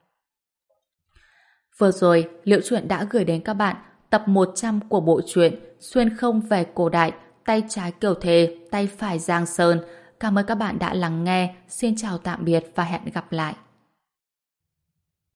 Vừa rồi, Liễu Chuyện đã gửi đến các bạn tập một trăm của bộ truyện Xuyên không về cổ đại, tay trái Kiều Thề, tay phải Giang Sơn. Cảm ơn các bạn đã lắng nghe. Xin chào tạm biệt và hẹn gặp lại.